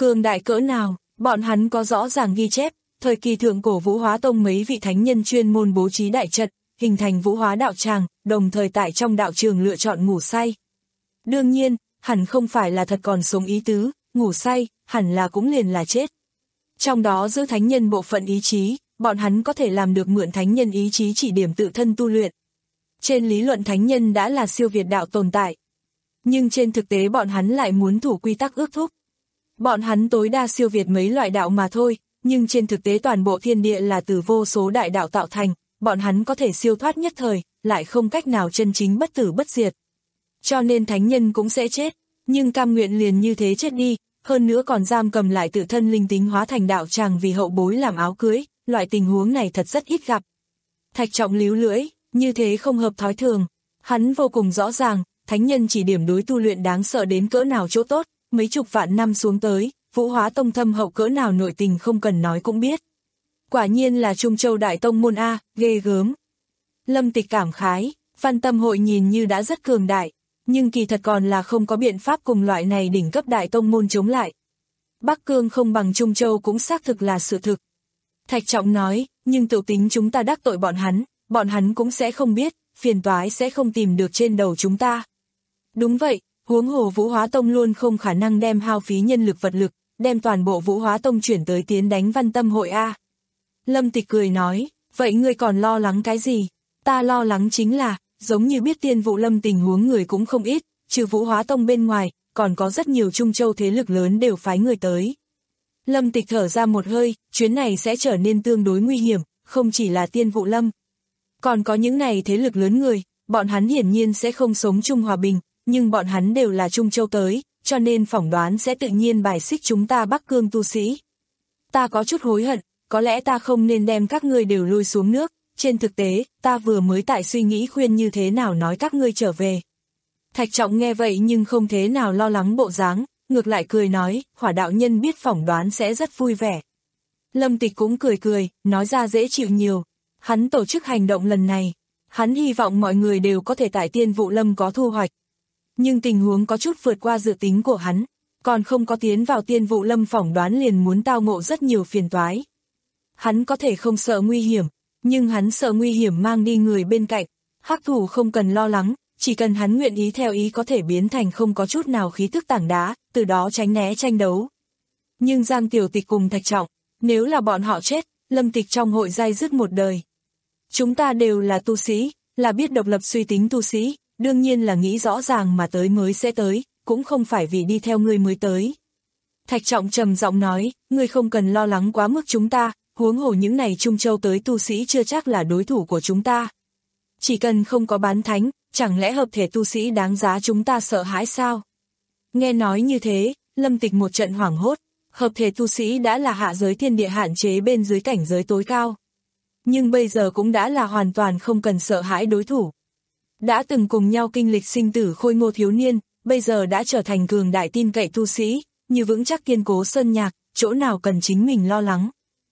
Cường đại cỡ nào, bọn hắn có rõ ràng ghi chép, thời kỳ thượng cổ Vũ Hóa Tông mấy vị thánh nhân chuyên môn bố trí đại trận, hình thành Vũ Hóa đạo tràng, đồng thời tại trong đạo trường lựa chọn ngủ say. Đương nhiên, hẳn không phải là thật còn sống ý tứ, ngủ say, hẳn là cũng liền là chết. Trong đó giữ thánh nhân bộ phận ý chí, bọn hắn có thể làm được mượn thánh nhân ý chí chỉ điểm tự thân tu luyện. Trên lý luận thánh nhân đã là siêu việt đạo tồn tại. Nhưng trên thực tế bọn hắn lại muốn thủ quy tắc ước thúc. Bọn hắn tối đa siêu việt mấy loại đạo mà thôi, nhưng trên thực tế toàn bộ thiên địa là từ vô số đại đạo tạo thành, bọn hắn có thể siêu thoát nhất thời, lại không cách nào chân chính bất tử bất diệt. Cho nên thánh nhân cũng sẽ chết, nhưng cam nguyện liền như thế chết đi, hơn nữa còn giam cầm lại tự thân linh tính hóa thành đạo tràng vì hậu bối làm áo cưới, loại tình huống này thật rất ít gặp. Thạch Trọng líu lưỡi, như thế không hợp thói thường, hắn vô cùng rõ ràng, thánh nhân chỉ điểm đối tu luyện đáng sợ đến cỡ nào chỗ tốt, mấy chục vạn năm xuống tới, Vũ Hóa Tông thâm hậu cỡ nào nội tình không cần nói cũng biết. Quả nhiên là Trung Châu Đại Tông môn A, ghê gớm. Lâm Tịch cảm khái, Văn Tâm hội nhìn như đã rất cường đại, nhưng kỳ thật còn là không có biện pháp cùng loại này đỉnh cấp đại tông môn chống lại. Bắc Cương không bằng Trung Châu cũng xác thực là sự thực. Thạch Trọng nói, nhưng tự tính chúng ta đắc tội bọn hắn, bọn hắn cũng sẽ không biết, phiền toái sẽ không tìm được trên đầu chúng ta. Đúng vậy, huống hồ Vũ Hóa Tông luôn không khả năng đem hao phí nhân lực vật lực, đem toàn bộ Vũ Hóa Tông chuyển tới tiến đánh Văn Tâm hội A. Lâm Tịch cười nói, vậy ngươi còn lo lắng cái gì? Ta lo lắng chính là, giống như biết Tiên Vụ Lâm tình huống người cũng không ít, trừ Vũ Hóa Tông bên ngoài, còn có rất nhiều Trung Châu thế lực lớn đều phái người tới. Lâm Tịch thở ra một hơi, chuyến này sẽ trở nên tương đối nguy hiểm, không chỉ là Tiên Vụ Lâm. Còn có những này thế lực lớn người, bọn hắn hiển nhiên sẽ không sống chung hòa bình, nhưng bọn hắn đều là Trung Châu tới, cho nên phỏng đoán sẽ tự nhiên bài xích chúng ta Bắc Cương tu sĩ. Ta có chút hối hận, có lẽ ta không nên đem các ngươi đều lôi xuống nước, trên thực tế, ta vừa mới tại suy nghĩ khuyên như thế nào nói các ngươi trở về. Thạch Trọng nghe vậy nhưng không thế nào lo lắng bộ dáng, ngược lại cười nói, Hỏa đạo nhân biết phỏng đoán sẽ rất vui vẻ. Lâm Tịch cũng cười cười, nói ra dễ chịu nhiều. Hắn tổ chức hành động lần này, hắn hy vọng mọi người đều có thể tại Tiên Vụ Lâm có thu hoạch. Nhưng tình huống có chút vượt qua dự tính của hắn, còn không có tiến vào Tiên Vụ Lâm phỏng đoán liền muốn tao ngộ rất nhiều phiền toái. Hắn có thể không sợ nguy hiểm, nhưng hắn sợ nguy hiểm mang đi người bên cạnh. Hắc thủ không cần lo lắng, chỉ cần hắn nguyện ý theo ý có thể biến thành không có chút nào khí thức tảng đá, từ đó tránh né tranh đấu. Nhưng Giang Tiểu Tịch cùng Thạch Trọng, nếu là bọn họ chết, Lâm Tịch trong hội dai dứt một đời. Chúng ta đều là tu sĩ, là biết độc lập suy tính tu sĩ, đương nhiên là nghĩ rõ ràng mà tới mới sẽ tới, cũng không phải vì đi theo ngươi mới tới. Thạch Trọng trầm giọng nói, ngươi không cần lo lắng quá mức chúng ta, huống hồ những này Trung Châu tới tu sĩ chưa chắc là đối thủ của chúng ta. Chỉ cần không có bán thánh, chẳng lẽ hợp thể tu sĩ đáng giá chúng ta sợ hãi sao? Nghe nói như thế, Lâm Tịch một trận hoảng hốt, hợp thể tu sĩ đã là hạ giới thiên địa hạn chế bên dưới cảnh giới tối cao. Nhưng bây giờ cũng đã là hoàn toàn không cần sợ hãi đối thủ. Đã từng cùng nhau kinh lịch sinh tử khôi ngô thiếu niên, bây giờ đã trở thành cường đại tin cậy tu sĩ, như vững chắc kiên cố sơn nhạc, chỗ nào cần chính mình lo lắng.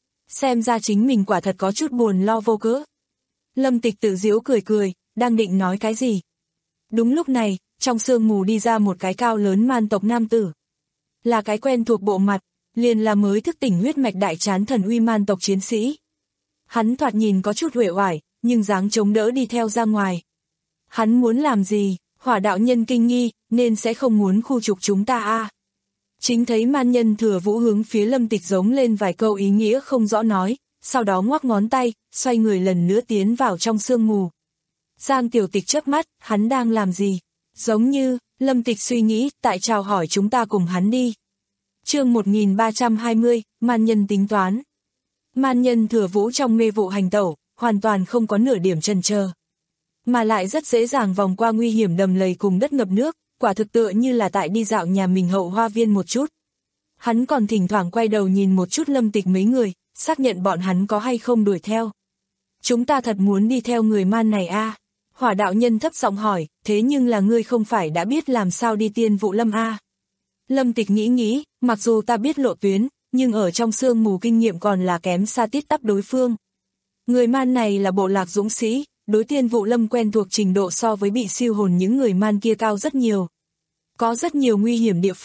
Xem ra chính mình quả thật có chút buồn lo vô cớ. Lâm Tịch tự giễu cười cười, đang định nói cái gì. Đúng lúc này, trong sương mù đi ra một cái cao lớn man tộc nam tử. Là cái quen thuộc bộ mặt, liền là mới thức tỉnh huyết mạch đại trán thần uy man tộc chiến sĩ. Hắn thoạt nhìn có chút uể oải, nhưng dáng chống đỡ đi theo ra ngoài. Hắn muốn làm gì, Hỏa đạo nhân kinh nghi, nên sẽ không muốn khu trục chúng ta a. À. Chính thấy man nhân Thừa Vũ hướng phía Lâm Tịch giống lên vài câu ý nghĩa không rõ nói, sau đó ngoắc ngón tay, xoay người lần nữa tiến vào trong sương mù. Giang Tiểu Tịch chớp mắt, hắn đang làm gì? Giống như, Lâm Tịch suy nghĩ, tại chào hỏi chúng ta cùng hắn đi. Chương một nghìn ba trăm hai mươi, man nhân tính toán. Man nhân Thừa Vũ trong mê vụ hành tẩu, hoàn toàn không có nửa điểm chần chờ, mà lại rất dễ dàng vòng qua nguy hiểm đầm lầy cùng đất ngập nước, quả thực tựa như là tại đi dạo nhà mình hậu hoa viên một chút. Hắn còn thỉnh thoảng quay đầu nhìn một chút Lâm Tịch mấy người, xác nhận bọn hắn có hay không đuổi theo. Chúng ta thật muốn đi theo người man này a? À? Hỏa đạo nhân thấp giọng hỏi, thế nhưng là ngươi không phải đã biết làm sao đi Tiên Vụ Lâm a? À? Lâm Tịch nghĩ nghĩ, mặc dù ta biết lộ tuyến, nhưng ở trong sương mù kinh nghiệm còn là kém xa tít tắp đối phương. Người man này là bộ lạc dũng sĩ, đối Tiên Vụ Lâm quen thuộc trình độ so với bị siêu hồn những người man kia cao rất nhiều. Có rất nhiều nguy hiểm địa phương,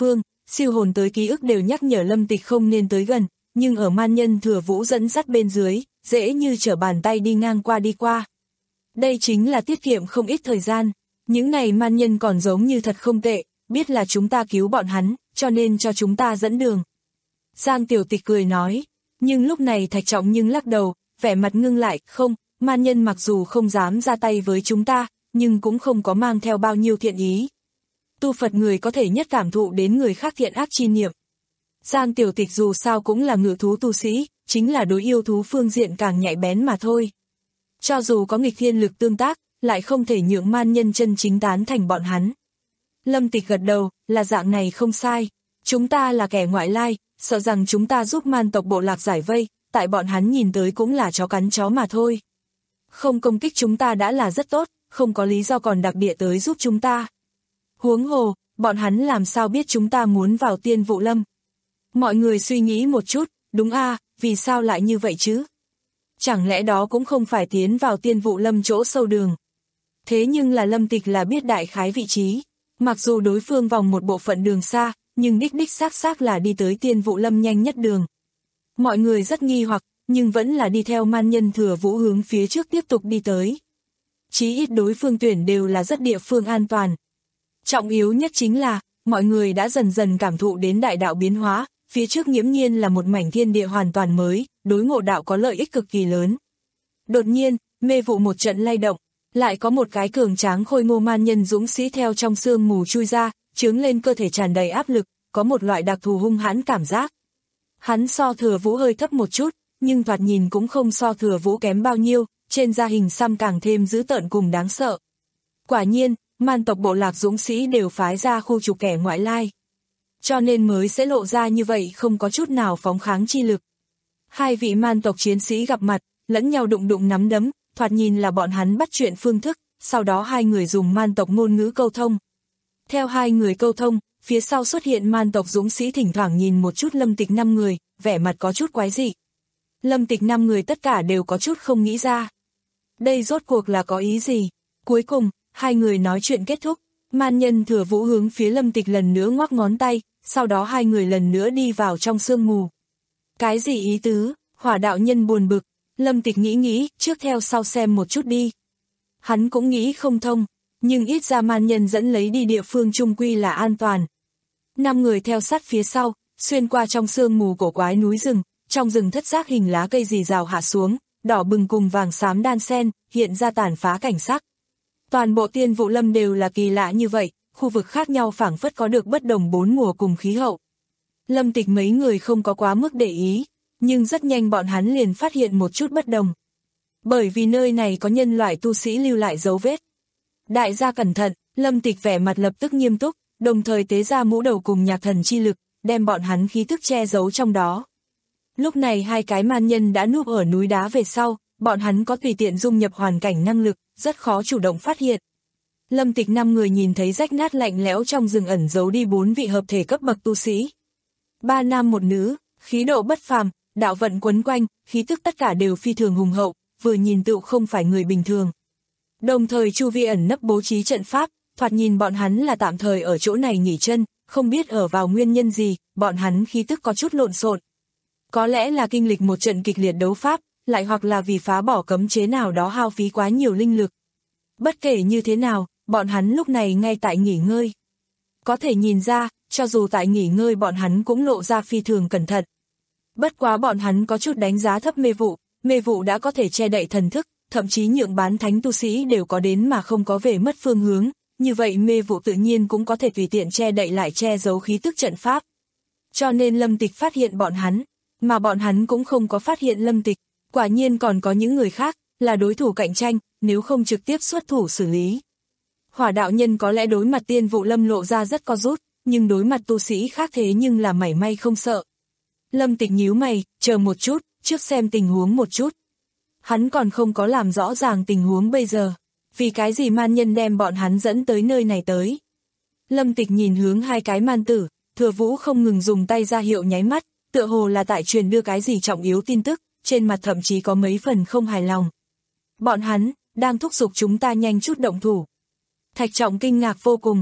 siêu hồn tới ký ức đều nhắc nhở Lâm Tịch không nên tới gần, nhưng ở man nhân Thừa Vũ dẫn dắt bên dưới, dễ như trở bàn tay đi ngang qua đi qua. Đây chính là tiết kiệm không ít thời gian, những này man nhân còn giống như thật không tệ, biết là chúng ta cứu bọn hắn, cho nên cho chúng ta dẫn đường. Giang Tiểu Tịch cười nói, nhưng lúc này Thạch Trọng nhưng lắc đầu, vẻ mặt ngưng lại, không, man nhân mặc dù không dám ra tay với chúng ta, nhưng cũng không có mang theo bao nhiêu thiện ý. Tu Phật người có thể nhất cảm thụ đến người khác thiện ác chi niệm. Giang Tiểu Tịch dù sao cũng là ngự thú tu sĩ, chính là đối yêu thú phương diện càng nhạy bén mà thôi. Cho dù có nghịch thiên lực tương tác, lại không thể nhượng man nhân chân chính tán thành bọn hắn. Lâm Tịch gật đầu, là dạng này không sai. Chúng ta là kẻ ngoại lai, sợ rằng chúng ta giúp man tộc bộ lạc giải vây, tại bọn hắn nhìn tới cũng là chó cắn chó mà thôi. Không công kích chúng ta đã là rất tốt, không có lý do còn đặc địa tới giúp chúng ta. Huống hồ, bọn hắn làm sao biết chúng ta muốn vào Tiên Vụ Lâm? Mọi người suy nghĩ một chút, đúng a, à, vì sao lại như vậy chứ? Chẳng lẽ đó cũng không phải tiến vào Tiên Vụ Lâm chỗ sâu đường? Thế nhưng là Lâm Tịch là biết đại khái vị trí, mặc dù đối phương vòng một bộ phận đường xa, nhưng đích đích xác xác là đi tới Tiên Vụ Lâm nhanh nhất đường. Mọi người rất nghi hoặc, nhưng vẫn là đi theo man nhân Thừa Vũ hướng phía trước tiếp tục đi tới. Chí ít đối phương tuyển đều là rất địa phương an toàn. Trọng yếu nhất chính là, mọi người đã dần dần cảm thụ đến đại đạo biến hóa, phía trước nghiễm nhiên là một mảnh thiên địa hoàn toàn mới, đối ngộ đạo có lợi ích cực kỳ lớn. Đột nhiên, mê vụ một trận lay động, lại có một cái cường tráng khôi ngô man nhân dũng sĩ theo trong sương mù chui ra, chướng lên cơ thể tràn đầy áp lực, có một loại đặc thù hung hãn cảm giác. Hắn so Thừa Vũ hơi thấp một chút, nhưng thoạt nhìn cũng không so Thừa Vũ kém bao nhiêu, trên da hình xăm càng thêm dữ tợn cùng đáng sợ. Quả nhiên, man tộc bộ lạc dũng sĩ đều phái ra khu trục kẻ ngoại lai. Cho nên mới sẽ lộ ra như vậy không có chút nào phóng kháng chi lực. Hai vị man tộc chiến sĩ gặp mặt, lẫn nhau đụng đụng nắm đấm, thoạt nhìn là bọn hắn bắt chuyện phương thức, sau đó hai người dùng man tộc ngôn ngữ câu thông. Theo hai người câu thông, phía sau xuất hiện man tộc dũng sĩ thỉnh thoảng nhìn một chút Lâm Tịch năm người, vẻ mặt có chút quái dị. Lâm Tịch năm người tất cả đều có chút không nghĩ ra. Đây rốt cuộc là có ý gì? Cuối cùng, hai người nói chuyện kết thúc, man nhân Thừa Vũ hướng phía Lâm Tịch lần nữa ngoắc ngón tay, sau đó hai người lần nữa đi vào trong sương mù. Cái gì ý tứ? Hỏa đạo nhân buồn bực, Lâm Tịch nghĩ nghĩ, trước theo sau xem một chút đi. Hắn cũng nghĩ không thông, nhưng ít ra man nhân dẫn lấy đi địa phương chung quy là an toàn. Năm người theo sát phía sau, xuyên qua trong sương mù cổ quái núi rừng, trong rừng thất giác hình lá cây rì rào hạ xuống, đỏ bừng cùng vàng xám đan xen, hiện ra tàn phá cảnh sắc. Toàn bộ Tiên Vụ Lâm đều là kỳ lạ như vậy, khu vực khác nhau phảng phất có được bất đồng bốn mùa cùng khí hậu. Lâm Tịch mấy người không có quá mức để ý, nhưng rất nhanh bọn hắn liền phát hiện một chút bất đồng. Bởi vì nơi này có nhân loại tu sĩ lưu lại dấu vết. Đại gia cẩn thận, Lâm Tịch vẻ mặt lập tức nghiêm túc, đồng thời tế ra mũ đầu cùng nhạc thần chi lực, đem bọn hắn khí thức che giấu trong đó. Lúc này hai cái man nhân đã núp ở núi đá về sau, bọn hắn có tùy tiện dung nhập hoàn cảnh năng lực, rất khó chủ động phát hiện. Lâm Tịch năm người nhìn thấy rách nát lạnh lẽo trong rừng ẩn giấu đi bốn vị hợp thể cấp bậc tu sĩ. Ba nam một nữ, khí độ bất phàm, đạo vận quấn quanh, khí tức tất cả đều phi thường hùng hậu, vừa nhìn tựu không phải người bình thường. Đồng thời chu vi ẩn nấp bố trí trận pháp, thoạt nhìn bọn hắn là tạm thời ở chỗ này nghỉ chân, không biết ở vào nguyên nhân gì, bọn hắn khí tức có chút lộn xộn. Có lẽ là kinh lịch một trận kịch liệt đấu pháp, lại hoặc là vì phá bỏ cấm chế nào đó hao phí quá nhiều linh lực. Bất kể như thế nào, bọn hắn lúc này ngay tại nghỉ ngơi. Có thể nhìn ra, cho dù tại nghỉ ngơi bọn hắn cũng lộ ra phi thường cẩn thận. Bất quá bọn hắn có chút đánh giá thấp mê vụ, mê vụ đã có thể che đậy thần thức, thậm chí nhượng bán thánh tu sĩ đều có đến mà không có về mất phương hướng, như vậy mê vụ tự nhiên cũng có thể tùy tiện che đậy lại che giấu khí tức trận pháp. Cho nên Lâm Tịch phát hiện bọn hắn, mà bọn hắn cũng không có phát hiện Lâm Tịch, quả nhiên còn có những người khác, là đối thủ cạnh tranh, nếu không trực tiếp xuất thủ xử lý. Hỏa đạo nhân có lẽ đối mặt Tiên Vụ Lâm lộ ra rất co rút, nhưng đối mặt tu sĩ khác thế nhưng là mảy may không sợ. Lâm Tịch nhíu mày, chờ một chút, trước xem tình huống một chút. Hắn còn không có làm rõ ràng tình huống bây giờ, vì cái gì man nhân đem bọn hắn dẫn tới nơi này tới. Lâm Tịch nhìn hướng hai cái man tử, Thừa Vũ không ngừng dùng tay ra hiệu nháy mắt, tựa hồ là tại truyền đưa cái gì trọng yếu tin tức, trên mặt thậm chí có mấy phần không hài lòng. Bọn hắn, đang thúc giục chúng ta nhanh chút động thủ. Thạch Trọng kinh ngạc vô cùng,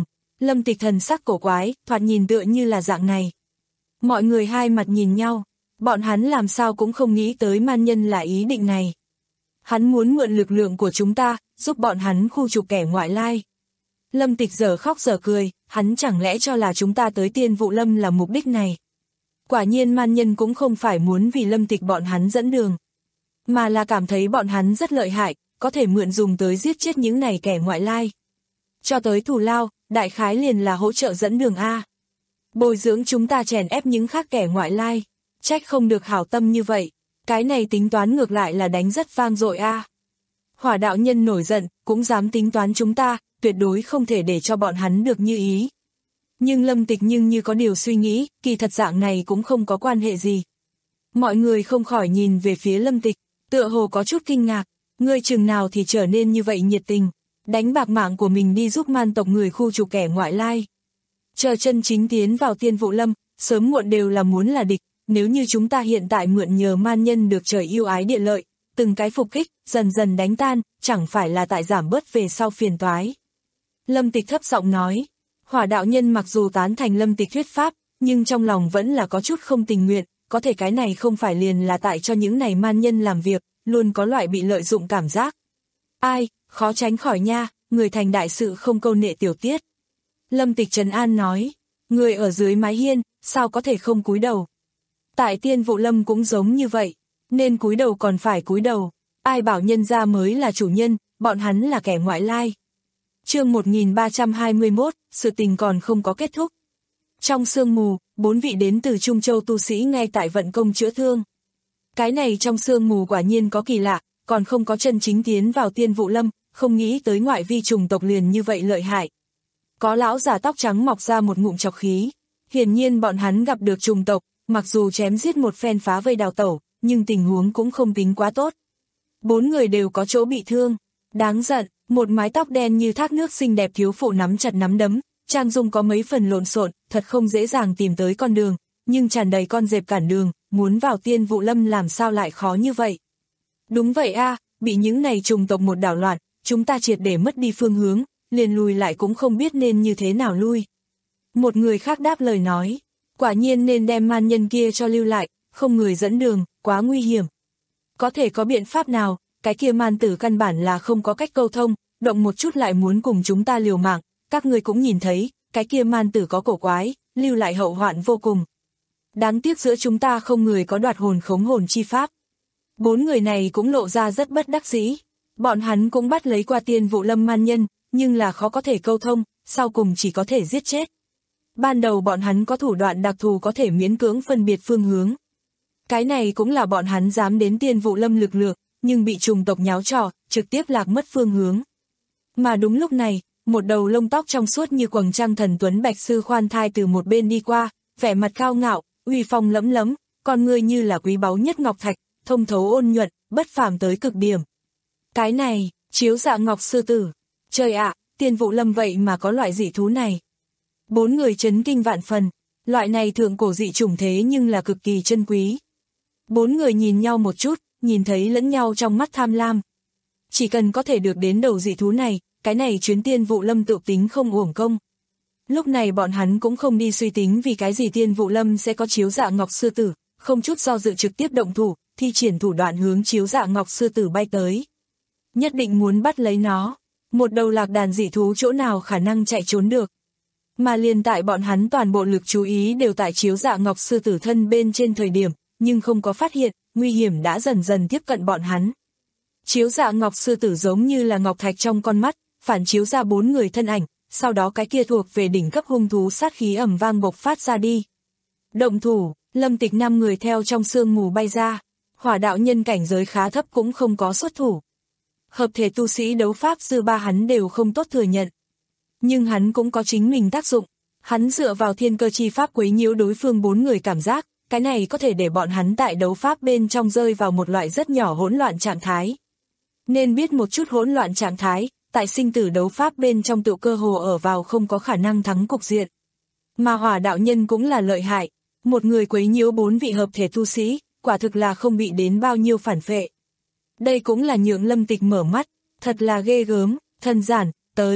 Lâm Tịch thần sắc cổ quái, thoạt nhìn tựa như là dạng này. Mọi người hai mặt nhìn nhau, bọn hắn làm sao cũng không nghĩ tới man nhân là ý định này. Hắn muốn mượn lực lượng của chúng ta, giúp bọn hắn khu trục kẻ ngoại lai. Lâm Tịch giờ khóc giờ cười, hắn chẳng lẽ cho là chúng ta tới Tiên Vụ Lâm là mục đích này. Quả nhiên man nhân cũng không phải muốn vì Lâm Tịch bọn hắn dẫn đường, mà là cảm thấy bọn hắn rất lợi hại, có thể mượn dùng tới giết chết những này kẻ ngoại lai. Cho tới thù lao, đại khái liền là hỗ trợ dẫn đường A. Bồi dưỡng chúng ta chèn ép những khác kẻ ngoại lai, trách không được hảo tâm như vậy, cái này tính toán ngược lại là đánh rất vang dội A. Hỏa đạo nhân nổi giận, cũng dám tính toán chúng ta, tuyệt đối không thể để cho bọn hắn được như ý. Nhưng Lâm Tịch nhưng như có điều suy nghĩ, kỳ thật dạng này cũng không có quan hệ gì. Mọi người không khỏi nhìn về phía Lâm Tịch, tựa hồ có chút kinh ngạc, ngươi chừng nào thì trở nên như vậy nhiệt tình, đánh bạc mạng của mình đi giúp man tộc người khu trục kẻ ngoại lai. Chờ chân chính tiến vào Tiên Vụ Lâm, sớm muộn đều là muốn là địch, nếu như chúng ta hiện tại mượn nhờ man nhân được trời yêu ái địa lợi, từng cái phục kích, dần dần đánh tan, chẳng phải là tại giảm bớt về sau phiền toái. Lâm Tịch thấp giọng nói, Hỏa đạo nhân mặc dù tán thành Lâm Tịch thuyết pháp, nhưng trong lòng vẫn là có chút không tình nguyện, có thể cái này không phải liền là tại cho những này man nhân làm việc, luôn có loại bị lợi dụng cảm giác. Ai, khó tránh khỏi nha, người thành đại sự không câu nệ tiểu tiết. Lâm Tịch trấn an nói, người ở dưới mái hiên, sao có thể không cúi đầu. Tại Tiên Vụ Lâm cũng giống như vậy, nên cúi đầu còn phải cúi đầu, ai bảo nhân gia mới là chủ nhân, bọn hắn là kẻ ngoại lai. Chương một nghìn ba trăm hai mươi mốt, sự tình còn không có kết thúc. Trong sương mù, bốn vị đến từ Trung Châu tu sĩ ngay tại vận công chữa thương. Cái này trong sương mù quả nhiên có kỳ lạ, còn không có chân chính tiến vào Tiên Vụ Lâm, không nghĩ tới ngoại vi trùng tộc liền như vậy lợi hại. Có lão giả tóc trắng mọc ra một ngụm chọc khí, hiển nhiên bọn hắn gặp được trùng tộc, mặc dù chém giết một phen phá vây đào tẩu, nhưng tình huống cũng không tính quá tốt. Bốn người đều có chỗ bị thương, đáng giận. Một mái tóc đen như thác nước xinh đẹp thiếu phụ nắm chặt nắm đấm, trang dung có mấy phần lộn xộn, thật không dễ dàng tìm tới con đường, nhưng tràn đầy con dẹp cản đường, muốn vào Tiên Vụ Lâm làm sao lại khó như vậy. Đúng vậy a, bị những này trùng tộc một đảo loạn, chúng ta triệt để mất đi phương hướng, liền lùi lại cũng không biết nên như thế nào lui. Một người khác đáp lời nói, quả nhiên nên đem man nhân kia cho lưu lại, không người dẫn đường, quá nguy hiểm. Có thể có biện pháp nào? Cái kia man tử căn bản là không có cách câu thông, động một chút lại muốn cùng chúng ta liều mạng, các người cũng nhìn thấy, cái kia man tử có cổ quái, lưu lại hậu hoạn vô cùng. Đáng tiếc giữa chúng ta không người có đoạt hồn khống hồn chi pháp. Bốn người này cũng lộ ra rất bất đắc dĩ, bọn hắn cũng bắt lấy qua Tiên Vụ Lâm man nhân, nhưng là khó có thể câu thông, sau cùng chỉ có thể giết chết. Ban đầu bọn hắn có thủ đoạn đặc thù có thể miễn cưỡng phân biệt phương hướng. Cái này cũng là bọn hắn dám đến Tiên Vụ Lâm lực lượng, nhưng bị trùng tộc nháo trò, trực tiếp lạc mất phương hướng. Mà đúng lúc này, một đầu lông tóc trong suốt như quầng trăng thần tuấn bạch sư khoan thai từ một bên đi qua, vẻ mặt cao ngạo, uy phong lẫm lẫm, con người như là quý báu nhất ngọc thạch, thông thấu ôn nhuận, bất phàm tới cực điểm. Cái này, Chiếu Dạ Ngọc sư tử. Trời ạ, Tiên Vụ Lâm vậy mà có loại dị thú này. Bốn người chấn kinh vạn phần, loại này thượng cổ dị chủng thế nhưng là cực kỳ chân quý. Bốn người nhìn nhau một chút, nhìn thấy lẫn nhau trong mắt tham lam. Chỉ cần có thể được đến đầu dị thú này, cái này chuyến Tiên Vụ Lâm tự tính không uổng công. Lúc này bọn hắn cũng không đi suy tính vì cái gì Tiên Vụ Lâm sẽ có Chiếu Dạ Ngọc sư tử, không chút do dự trực tiếp động thủ, thi triển thủ đoạn hướng Chiếu Dạ Ngọc sư tử bay tới. Nhất định muốn bắt lấy nó, một đầu lạc đàn dị thú chỗ nào khả năng chạy trốn được. Mà liền tại bọn hắn toàn bộ lực chú ý đều tại Chiếu Dạ Ngọc sư tử thân bên trên thời điểm, nhưng không có phát hiện, nguy hiểm đã dần dần tiếp cận bọn hắn. Chiếu Dạ Ngọc sư tử giống như là ngọc thạch trong con mắt, phản chiếu ra bốn người thân ảnh, sau đó cái kia thuộc về đỉnh cấp hung thú sát khí ầm vang bộc phát ra đi. Động thủ, Lâm Tịch năm người theo trong sương mù bay ra, hỏa đạo nhân cảnh giới khá thấp cũng không có xuất thủ. Hợp thể tu sĩ đấu pháp dư ba hắn đều không tốt thừa nhận. Nhưng hắn cũng có chính mình tác dụng, hắn dựa vào thiên cơ chi pháp quấy nhiễu đối phương bốn người cảm giác, cái này có thể để bọn hắn tại đấu pháp bên trong rơi vào một loại rất nhỏ hỗn loạn trạng thái. Nên biết một chút hỗn loạn trạng thái, tại sinh tử đấu pháp bên trong tự cơ hồ ở vào không có khả năng thắng cục diện. Mà hỏa đạo nhân cũng là lợi hại, một người quấy nhiễu bốn vị hợp thể tu sĩ, quả thực là không bị đến bao nhiêu phản phệ. Đây cũng là nhượng Lâm Tịch mở mắt, thật là ghê gớm, thân giản, tới,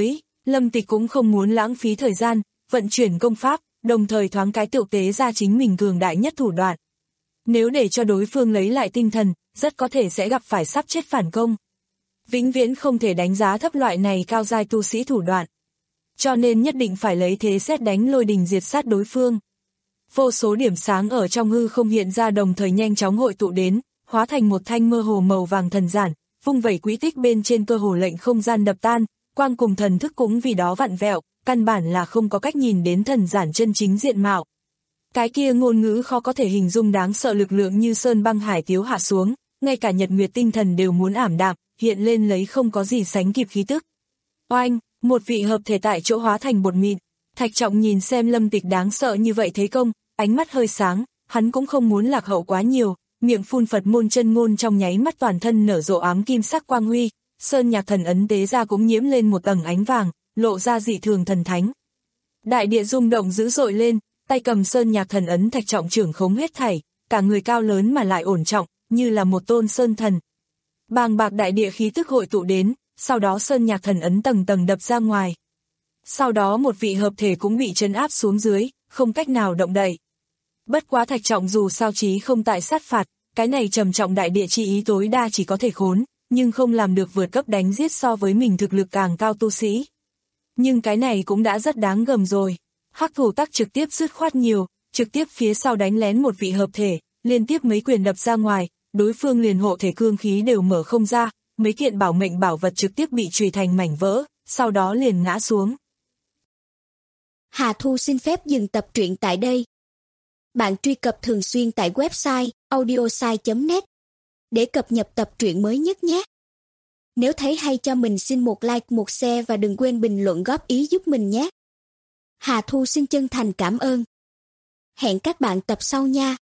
Lâm Tịch cũng không muốn lãng phí thời gian, vận chuyển công pháp, đồng thời thoáng cái tựu tế ra chính mình cường đại nhất thủ đoạn. Nếu để cho đối phương lấy lại tinh thần, rất có thể sẽ gặp phải sắp chết phản công. Vĩnh viễn không thể đánh giá thấp loại này cao giai tu sĩ thủ đoạn. Cho nên nhất định phải lấy thế sét đánh lôi đình diệt sát đối phương. Vô số điểm sáng ở trong hư không hiện ra đồng thời nhanh chóng hội tụ đến, hóa thành một thanh mơ hồ màu vàng thần giản, vung vẩy quỹ tích bên trên cơ hồ lệnh không gian đập tan, quang cùng thần thức cũng vì đó vặn vẹo, căn bản là không có cách nhìn đến thần giản chân chính diện mạo. Cái kia ngôn ngữ khó có thể hình dung đáng sợ lực lượng như sơn băng hải tiếu hạ xuống, ngay cả nhật nguyệt tinh thần đều muốn ảm đạm, hiện lên lấy không có gì sánh kịp khí tức. Oanh, một vị hợp thể tại chỗ hóa thành bột mịn. Thạch Trọng nhìn xem Lâm Tịch đáng sợ như vậy thế công, ánh mắt hơi sáng, hắn cũng không muốn lạc hậu quá nhiều, miệng phun Phật môn chân ngôn trong nháy mắt toàn thân nở rộ ám kim sắc quang huy, sơn nhạc thần ấn tế ra cũng nhiễm lên một tầng ánh vàng, lộ ra dị thường thần thánh. Đại địa rung động dữ dội lên, tay cầm sơn nhạc thần ấn Thạch Trọng trưởng khống hết thảy, cả người cao lớn mà lại ổn trọng, như là một tôn sơn thần. Bàng bạc đại địa khí tức hội tụ đến, sau đó sơn nhạc thần ấn tầng tầng đập ra ngoài. Sau đó một vị hợp thể cũng bị trấn áp xuống dưới, không cách nào động đậy. Bất quá Thạch Trọng dù sao chí không tại sát phạt, cái này trầm trọng đại địa chi ý tối đa chỉ có thể khốn, nhưng không làm được vượt cấp đánh giết so với mình thực lực càng cao tu sĩ. Nhưng cái này cũng đã rất đáng gầm rồi. Hắc thủ tắc trực tiếp dứt khoát nhiều, trực tiếp phía sau đánh lén một vị hợp thể, liên tiếp mấy quyền đập ra ngoài, đối phương liền hộ thể cương khí đều mở không ra, mấy kiện bảo mệnh bảo vật trực tiếp bị chùy thành mảnh vỡ, sau đó liền ngã xuống. Hà Thu xin phép dừng tập truyện tại đây. Bạn truy cập thường xuyên tại website audiosai chấm net để cập nhật tập truyện mới nhất nhé. Nếu thấy hay cho mình xin một like, một share và đừng quên bình luận góp ý giúp mình nhé. Hà Thu xin chân thành cảm ơn. Hẹn các bạn tập sau nha.